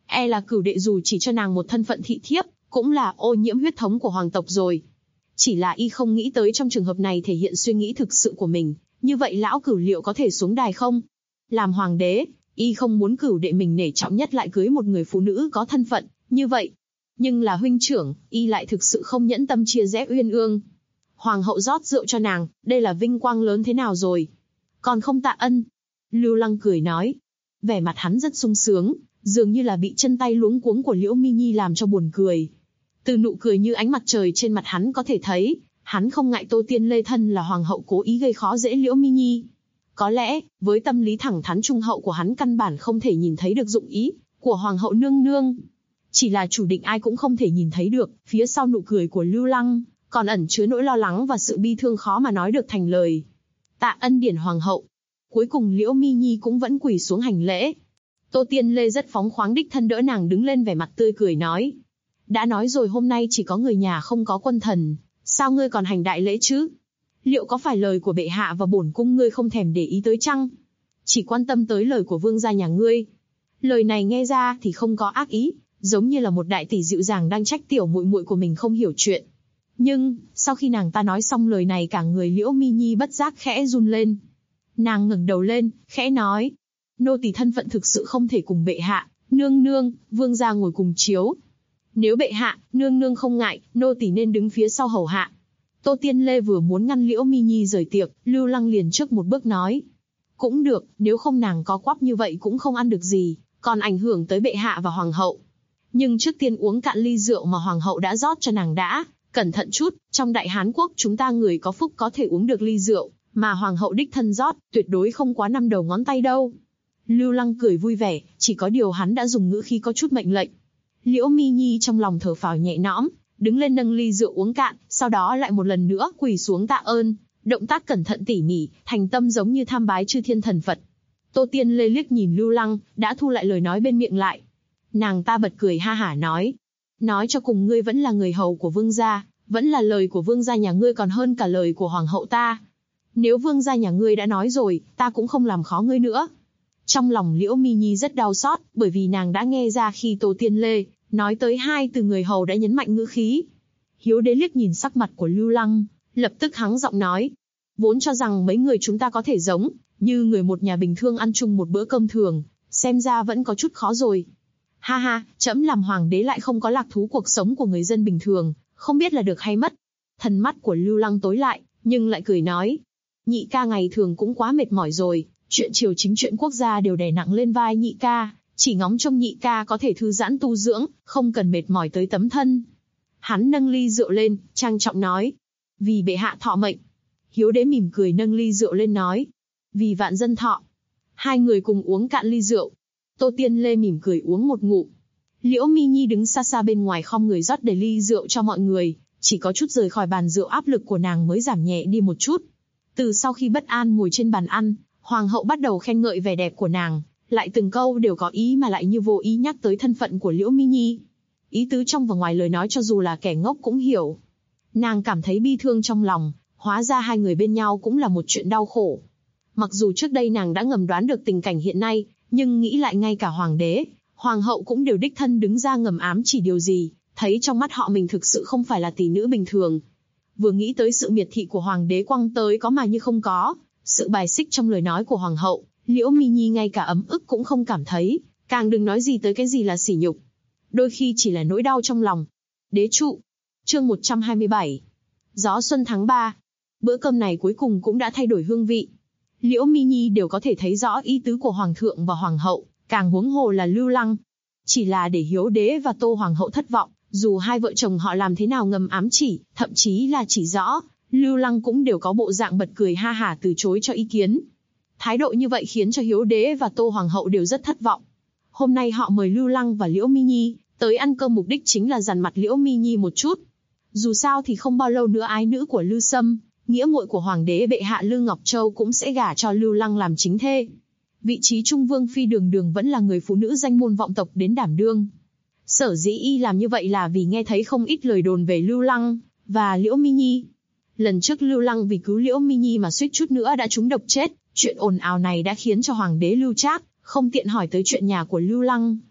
E là cửu đệ dù chỉ cho nàng một thân phận thị thiếp, cũng là ô nhiễm huyết thống của hoàng tộc rồi. Chỉ là y không nghĩ tới trong trường hợp này thể hiện suy nghĩ thực sự của mình, như vậy lão cửu liệu có thể xuống đài không? Làm hoàng đế, y không muốn cửu đệ mình nể trọng nhất lại cưới một người phụ nữ có thân phận như vậy. Nhưng là huynh trưởng, y lại thực sự không nhẫn tâm chia rẽ uyên ương. Hoàng hậu rót rượu cho nàng, đây là vinh quang lớn thế nào rồi? Còn không tạ ân. Lưu Lăng cười nói. Vẻ mặt hắn rất sung sướng, dường như là bị chân tay luống cuống của Liễu Mi Nhi làm cho buồn cười. Từ nụ cười như ánh mặt trời trên mặt hắn có thể thấy, hắn không ngại Tô Tiên Lê thân là hoàng hậu cố ý gây khó dễ Liễu Mi Nhi. Có lẽ, với tâm lý thẳng thắn trung hậu của hắn căn bản không thể nhìn thấy được dụng ý của hoàng hậu nương nương. Chỉ là chủ định ai cũng không thể nhìn thấy được, phía sau nụ cười của Lưu Lăng, còn ẩn chứa nỗi lo lắng và sự bi thương khó mà nói được thành lời. Tạ ân điển hoàng hậu. Cuối cùng Liễu Mi Nhi cũng vẫn quỳ xuống hành lễ. Tô Tiên Lê rất phóng khoáng đích thân đỡ nàng đứng lên vẻ mặt tươi cười nói. Đã nói rồi hôm nay chỉ có người nhà không có quân thần, sao ngươi còn hành đại lễ chứ? Liệu có phải lời của bệ hạ và bổn cung ngươi không thèm để ý tới chăng? Chỉ quan tâm tới lời của vương gia nhà ngươi. Lời này nghe ra thì không có ác ý, giống như là một đại tỷ dịu dàng đang trách tiểu muội muội của mình không hiểu chuyện. Nhưng, sau khi nàng ta nói xong lời này cả người Liễu Mi Nhi bất giác khẽ run lên. Nàng ngẩng đầu lên, khẽ nói. Nô tỳ thân phận thực sự không thể cùng bệ hạ, nương nương, vương gia ngồi cùng chiếu. Nếu bệ hạ, nương nương không ngại, nô tỳ nên đứng phía sau hầu hạ. Tô Tiên Lê vừa muốn ngăn Liễu Mi Nhi rời tiệc, Lưu Lăng liền trước một bước nói. Cũng được, nếu không nàng có quắp như vậy cũng không ăn được gì, còn ảnh hưởng tới bệ hạ và hoàng hậu. Nhưng trước tiên uống cạn ly rượu mà hoàng hậu đã rót cho nàng đã, cẩn thận chút, trong Đại Hán Quốc chúng ta người có phúc có thể uống được ly rượu, mà hoàng hậu đích thân rót, tuyệt đối không quá 5 đầu ngón tay đâu. Lưu Lăng cười vui vẻ, chỉ có điều hắn đã dùng ngữ khí có chút mệnh lệnh. Liễu Mi Nhi trong lòng thở phào nhẹ nhõm, đứng lên nâng ly rượu uống cạn, sau đó lại một lần nữa quỳ xuống tạ ơn, động tác cẩn thận tỉ mỉ, thành tâm giống như tham bái chư thiên thần Phật. Tô Tiên Lê liếc nhìn Lưu Lăng, đã thu lại lời nói bên miệng lại. Nàng ta bật cười ha hả nói cho cùng ngươi vẫn là người hầu của vương gia, vẫn là lời của vương gia nhà ngươi còn hơn cả lời của hoàng hậu ta. Nếu vương gia nhà ngươi đã nói rồi, ta cũng không làm khó ngươi nữa. Trong lòng Liễu Mi Nhi rất đau xót, bởi vì nàng đã nghe ra khi Tô Tiên Lê nói tới 2 từ người hầu đã nhấn mạnh ngữ khí. Hiếu đế liếc nhìn sắc mặt của Lưu Lăng, lập tức hắng giọng nói. Vốn cho rằng mấy người chúng ta có thể giống như người một nhà bình thường ăn chung một bữa cơm thường, xem ra vẫn có chút khó rồi. Ha ha, trẫm làm hoàng đế lại không có lạc thú cuộc sống của người dân bình thường, không biết là được hay mất. Thần mắt của Lưu Lăng tối lại, nhưng lại cười nói. Nhị ca ngày thường cũng quá mệt mỏi rồi, chuyện triều chính chuyện quốc gia đều đè nặng lên vai nhị ca, chỉ ngóng trông nhị ca có thể thư giãn tu dưỡng, không cần mệt mỏi tới tấm thân. Hắn nâng ly rượu lên, trang trọng nói. Vì bệ hạ thọ mệnh. Hiếu đế mỉm cười nâng ly rượu lên nói. Vì vạn dân thọ. Hai người cùng uống cạn ly rượu. Tô Tiên Lê mỉm cười uống một ngụm. Liễu Mi Nhi đứng xa xa bên ngoài khom người rót đầy ly rượu cho mọi người, chỉ có chút rời khỏi bàn rượu áp lực của nàng mới giảm nhẹ đi một chút. Từ sau khi bất an ngồi trên bàn ăn, hoàng hậu bắt đầu khen ngợi vẻ đẹp của nàng, lại từng câu đều có ý mà lại như vô ý nhắc tới thân phận của Liễu Mi Nhi. Ý tứ trong và ngoài lời nói cho dù là kẻ ngốc cũng hiểu. Nàng cảm thấy bi thương trong lòng, hóa ra hai người bên nhau cũng là một chuyện đau khổ. Mặc dù trước đây nàng đã ngầm đoán được tình cảnh hiện nay, nhưng nghĩ lại ngay cả hoàng đế, hoàng hậu cũng đều đích thân đứng ra ngầm ám chỉ điều gì, thấy trong mắt họ mình thực sự không phải là tỷ nữ bình thường. Vừa nghĩ tới sự miệt thị của hoàng đế quăng tới có mà như không có, sự bài xích trong lời nói của hoàng hậu, Liễu Mi Nhi ngay cả ấm ức cũng không cảm thấy, càng đừng nói gì tới cái gì là sỉ nhục. Đôi khi chỉ là nỗi đau trong lòng. Đế trụ. Chương 127. Gió xuân tháng 3. Bữa cơm này cuối cùng cũng đã thay đổi hương vị. Liễu Mi Nhi đều có thể thấy rõ ý tứ của hoàng thượng và hoàng hậu, càng huống hồ là Lưu Lăng. Chỉ là để Hiếu đế và Tô hoàng hậu thất vọng, dù hai vợ chồng họ làm thế nào ngầm ám chỉ, thậm chí là chỉ rõ, Lưu Lăng cũng đều có bộ dạng bật cười ha hả từ chối cho ý kiến. Thái độ như vậy khiến cho Hiếu đế và Tô hoàng hậu đều rất thất vọng. Hôm nay họ mời Lưu Lăng và Liễu Mi Nhi tới ăn cơm, mục đích chính là dằn mặt Liễu Mi Nhi một chút. Dù sao thì không bao lâu nữa ái nữ của Lưu Sâm, nghĩa muội của hoàng đế bệ hạ Lưu Ngọc Châu cũng sẽ gả cho Lưu Lăng làm chính thê. Vị trí Trung Vương phi đường đường vẫn là người phụ nữ danh môn vọng tộc đến đảm đương. Sở dĩ y làm như vậy là vì nghe thấy không ít lời đồn về Lưu Lăng và Liễu Mi Nhi. Lần trước Lưu Lăng vì cứu Liễu Mi Nhi mà suýt chút nữa đã trúng độc chết, chuyện ồn ào này đã khiến cho hoàng đế Lưu Trác không tiện hỏi tới chuyện nhà của Lưu Lăng.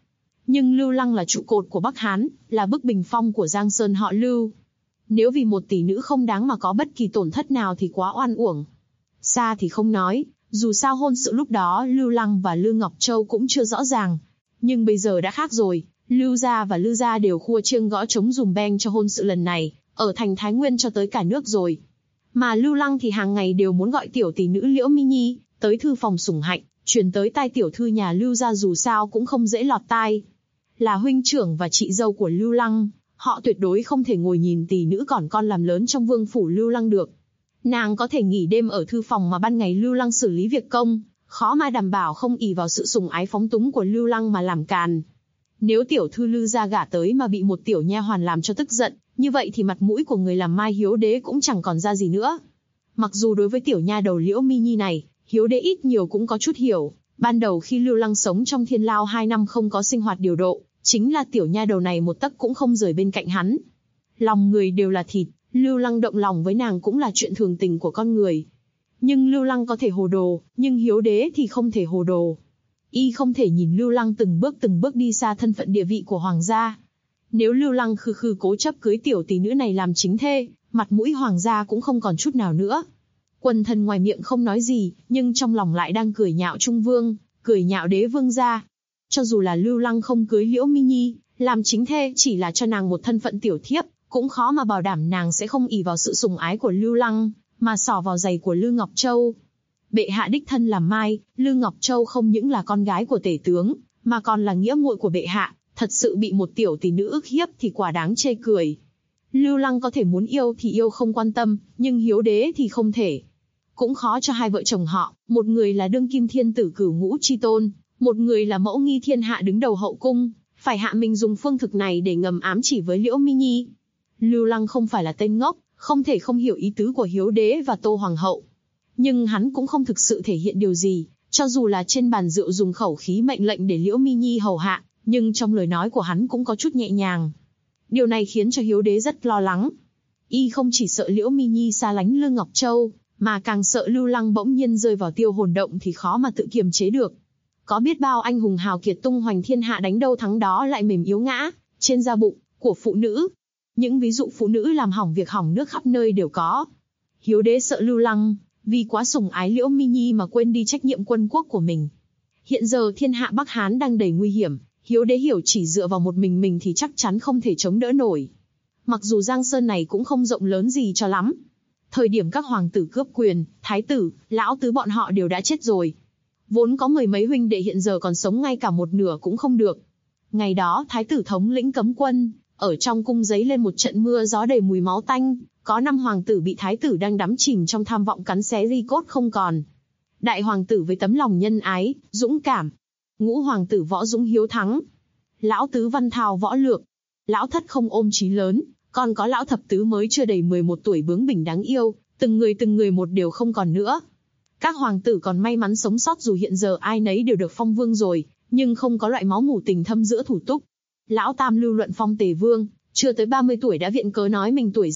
Nhưng Lưu Lăng là trụ cột của Bắc Hán, là bức bình phong của Giang Sơn họ Lưu. Nếu vì một tỷ nữ không đáng mà có bất kỳ tổn thất nào thì quá oan uổng. Xa thì không nói, dù sao hôn sự lúc đó Lưu Lăng và Lư Ngọc Châu cũng chưa rõ ràng. Nhưng bây giờ đã khác rồi, Lưu gia và Lư gia đều khua chiêng gõ trống dùm beng cho hôn sự lần này, ở thành Thái Nguyên cho tới cả nước rồi. Mà Lưu Lăng thì hàng ngày đều muốn gọi tiểu tỷ nữ Liễu Mi Nhi tới thư phòng sủng hạnh, truyền tới tai tiểu thư nhà Lưu gia dù sao cũng không dễ lọt tai. Là huynh trưởng và chị dâu của Lưu Lăng, họ tuyệt đối không thể ngồi nhìn tỷ nữ còn con làm lớn trong vương phủ Lưu Lăng được. Nàng có thể nghỉ đêm ở thư phòng mà ban ngày Lưu Lăng xử lý việc công, khó mà đảm bảo không ỷ vào sự sủng ái phóng túng của Lưu Lăng mà làm càn. Nếu tiểu thư Lư gia gả tới mà bị một tiểu nha hoàn làm cho tức giận, như vậy thì mặt mũi của người làm mai Hiếu Đế cũng chẳng còn ra gì nữa. Mặc dù đối với tiểu nha đầu Liễu Mi Nhi này, Hiếu Đế ít nhiều cũng có chút hiểu. Ban đầu khi Lưu Lăng sống trong thiên lao 2 năm không có sinh hoạt điều độ, chính là tiểu nha đầu này một tấc cũng không rời bên cạnh hắn. Lòng người đều là thịt, Lưu Lăng động lòng với nàng cũng là chuyện thường tình của con người. Nhưng Lưu Lăng có thể hồ đồ, nhưng Hiếu Đế thì không thể hồ đồ. Y không thể nhìn Lưu Lăng từng bước đi xa thân phận địa vị của hoàng gia. Nếu Lưu Lăng khư khư cố chấp cưới tiểu tỷ nữ này làm chính thê, mặt mũi hoàng gia cũng không còn chút nào nữa. Quần thần ngoài miệng không nói gì, nhưng trong lòng lại đang cười nhạo Trung Vương, cười nhạo đế vương gia. Cho dù là Lưu Lăng không cưới Liễu Mi Nhi, làm chính thê chỉ là cho nàng một thân phận tiểu thiếp, cũng khó mà bảo đảm nàng sẽ không ỷ vào sự sủng ái của Lưu Lăng, mà xỏ vào giày của Lư Ngọc Châu. Bệ hạ đích thân làm mai, Lư Ngọc Châu không những là con gái của tể tướng, mà còn là nghĩa muội của bệ hạ, thật sự bị một tiểu tỷ nữ ức hiếp thì quả đáng chê cười. Lưu Lăng có thể muốn yêu thì yêu không quan tâm, nhưng Hiếu Đế thì không thể. Cũng khó cho hai vợ chồng họ, một người là đương kim thiên tử cửu ngũ chi tôn, một người là mẫu nghi thiên hạ đứng đầu hậu cung, phải hạ mình dùng phương thực này để ngầm ám chỉ với Liễu Mi Nhi. Lưu Lăng không phải là tên ngốc, không thể không hiểu ý tứ của Hiếu Đế và Tô Hoàng hậu. Nhưng hắn cũng không thực sự thể hiện điều gì, cho dù là trên bàn rượu dùng khẩu khí mệnh lệnh để Liễu Mi Nhi hầu hạ, nhưng trong lời nói của hắn cũng có chút nhẹ nhàng. Điều này khiến cho Hiếu Đế rất lo lắng. Y không chỉ sợ Liễu Mi Nhi xa lánh Lư Ngọc Châu, mà càng sợ Lưu Lăng bỗng nhiên rơi vào tiêu hồn động thì khó mà tự kiềm chế được. Có biết bao anh hùng hào kiệt tung hoành thiên hạ đánh đâu thắng đó lại mềm yếu ngã trên da bụng của phụ nữ. Những ví dụ phụ nữ làm hỏng việc hỏng nước khắp nơi đều có. Hiếu Đế sợ Lưu Lăng vì quá sủng ái Liễu Mi Nhi mà quên đi trách nhiệm quân quốc của mình. Hiện giờ thiên hạ Bắc Hán đang đầy nguy hiểm, Hiếu Đế hiểu chỉ dựa vào một mình thì chắc chắn không thể chống đỡ nổi. Mặc dù Giang Sơn này cũng không rộng lớn gì cho lắm. Thời điểm các hoàng tử cướp quyền, thái tử, lão tứ bọn họ đều đã chết rồi. Vốn có mười mấy huynh đệ hiện giờ còn sống ngay cả một nửa cũng không được. Ngày đó thái tử thống lĩnh cấm quân, ở trong cung giấy lên một trận mưa gió đầy mùi máu tanh, có 5 hoàng tử bị thái tử đang đắm chìm trong tham vọng cắn xé ri cốt không còn. Đại hoàng tử với tấm lòng nhân ái, dũng cảm. Ngũ hoàng tử võ dũng hiếu thắng. Lão tứ văn thao võ lược. Lão thất không ôm chí lớn, còn có lão thập tứ mới chưa đầy 11 tuổi bướng bỉnh đáng yêu, từng người một đều không còn nữa. Các hoàng tử còn may mắn sống sót dù hiện giờ ai nấy đều được phong vương rồi, nhưng không có loại máu mủ tình thâm giữa thủ túc. Lão tam Lưu luận phong Tề vương, chưa tới 30 tuổi đã viện cớ nói mình tuổi.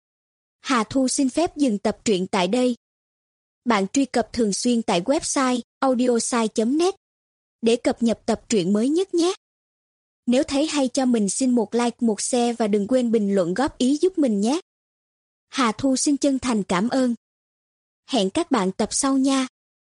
Hà Thu xin phép dừng tập truyện tại đây. Bạn truy cập thường xuyên tại website audiosai.net để cập nhật tập truyện mới nhất nhé. Nếu thấy hay cho mình xin một like, một share và đừng quên bình luận góp ý giúp mình nhé. Hà Thu xin chân thành cảm ơn. Hẹn các bạn tập sau nha.